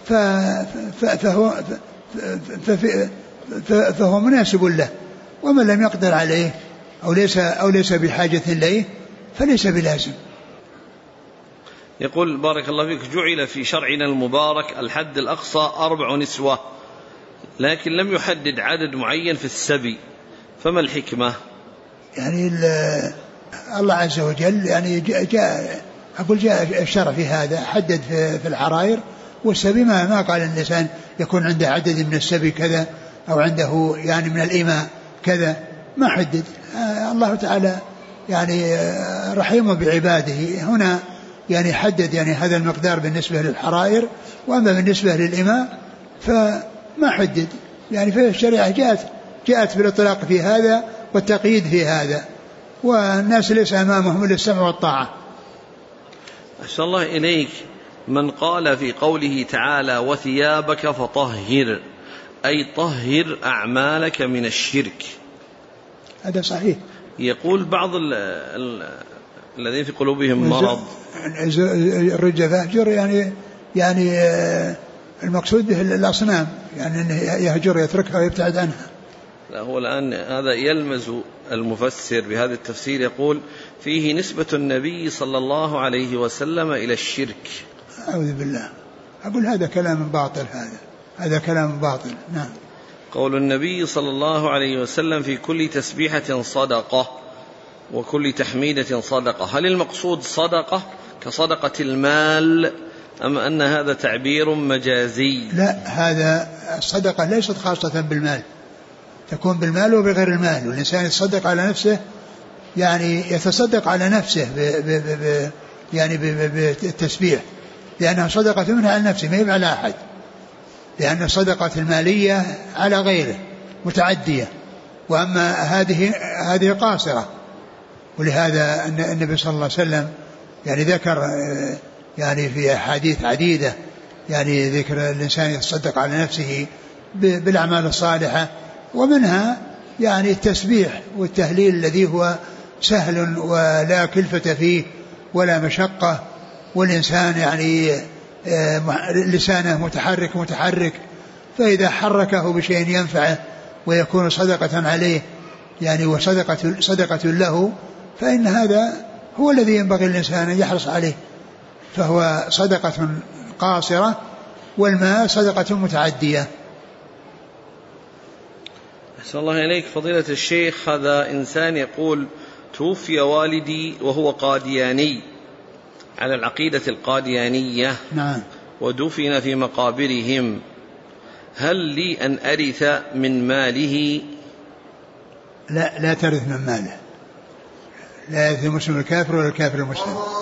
فهو مناسب له، ومن لم يقدر عليه أو ليس بحاجة إليه فليس بلازم. يقول: بارك الله فيك، جعل في شرعنا المبارك الحد الأقصى 4 نسوة، لكن لم يحدد عدد معين في السبي، فما الحكمة؟ يعني الله عز وجل يعني جاء الشرع في هذا، حدد في الحرائر والسبي، ما قال الإنسان يكون عنده عدد من السبي كذا أو عنده يعني من الإماء كذا، ما حدد. الله تعالى يعني رحيم بعباده، هنا يعني حدد يعني هذا المقدار بالنسبة للحرائر، وأما بالنسبة للإماء فما حدد، يعني في الشريعة جاءت بالإطلاق في هذا والتقييد في هذا، والناس ليس أمامهم إلا السمع والطاعة. أحسن الله إليك. من قال في قوله تعالى وثيابك فطهر، أي طهر أعمالك من الشرك، هذا صحيح. يقول بعض الذين في قلوبهم مرض الرجة فاهجر، يعني المقصود به الأصنام، يعني أنه يهجر يتركها ويبتعد عنها. لا، هو الآن هذا يلمز المفسر بهذا التفسير، يقول فيه نسبة النبي صلى الله عليه وسلم إلى الشرك. أعوذ بالله، أقول هذا كلام باطل، هذا كلام باطل. نعم. قول النبي صلى الله عليه وسلم في كل تسبيحة صدقة وكل تحميدة صدقة، هل المقصود صدقة كصدقة المال أم أن هذا تعبير مجازي؟ لا، هذا الصدقة ليست خاصة بالمال، تكون بالمال وبغير المال، والإنسان يتصدق على نفسه، يعني يتصدق على نفسه يعني بالتسبيح، لأنها صدقة منها على نفسه ما يبقى على أحد، لأن الصدقة المالية على غيره متعدية، وأما هذه قاصرة. ولهذا النبي صلى الله عليه وسلم يعني ذكر يعني في أحاديث عديدة يعني ذكر الإنسان يتصدق على نفسه بالأعمال الصالحة، ومنها يعني التسبيح والتهليل الذي هو سهل ولا كلفة فيه ولا مشقة، والإنسان يعني لسانه متحرك، فإذا حركه بشيء ينفعه ويكون صدقة عليه يعني وصدقة له، فإن هذا هو الذي ينبغي الإنسان أن يحرص عليه، فهو صدقة قاصرة، والمال صدقة متعدية. أحسن الله إليك فضيلة الشيخ. هذا إنسان يقول توفي والدي وهو قادياني على العقيدة القاديانية. نعم. ودفن في مقابرهم، هل لي أن أرث من ماله؟ لا ترث من ماله، لا يرث المسلم الكافر ولا الكافر المسلم.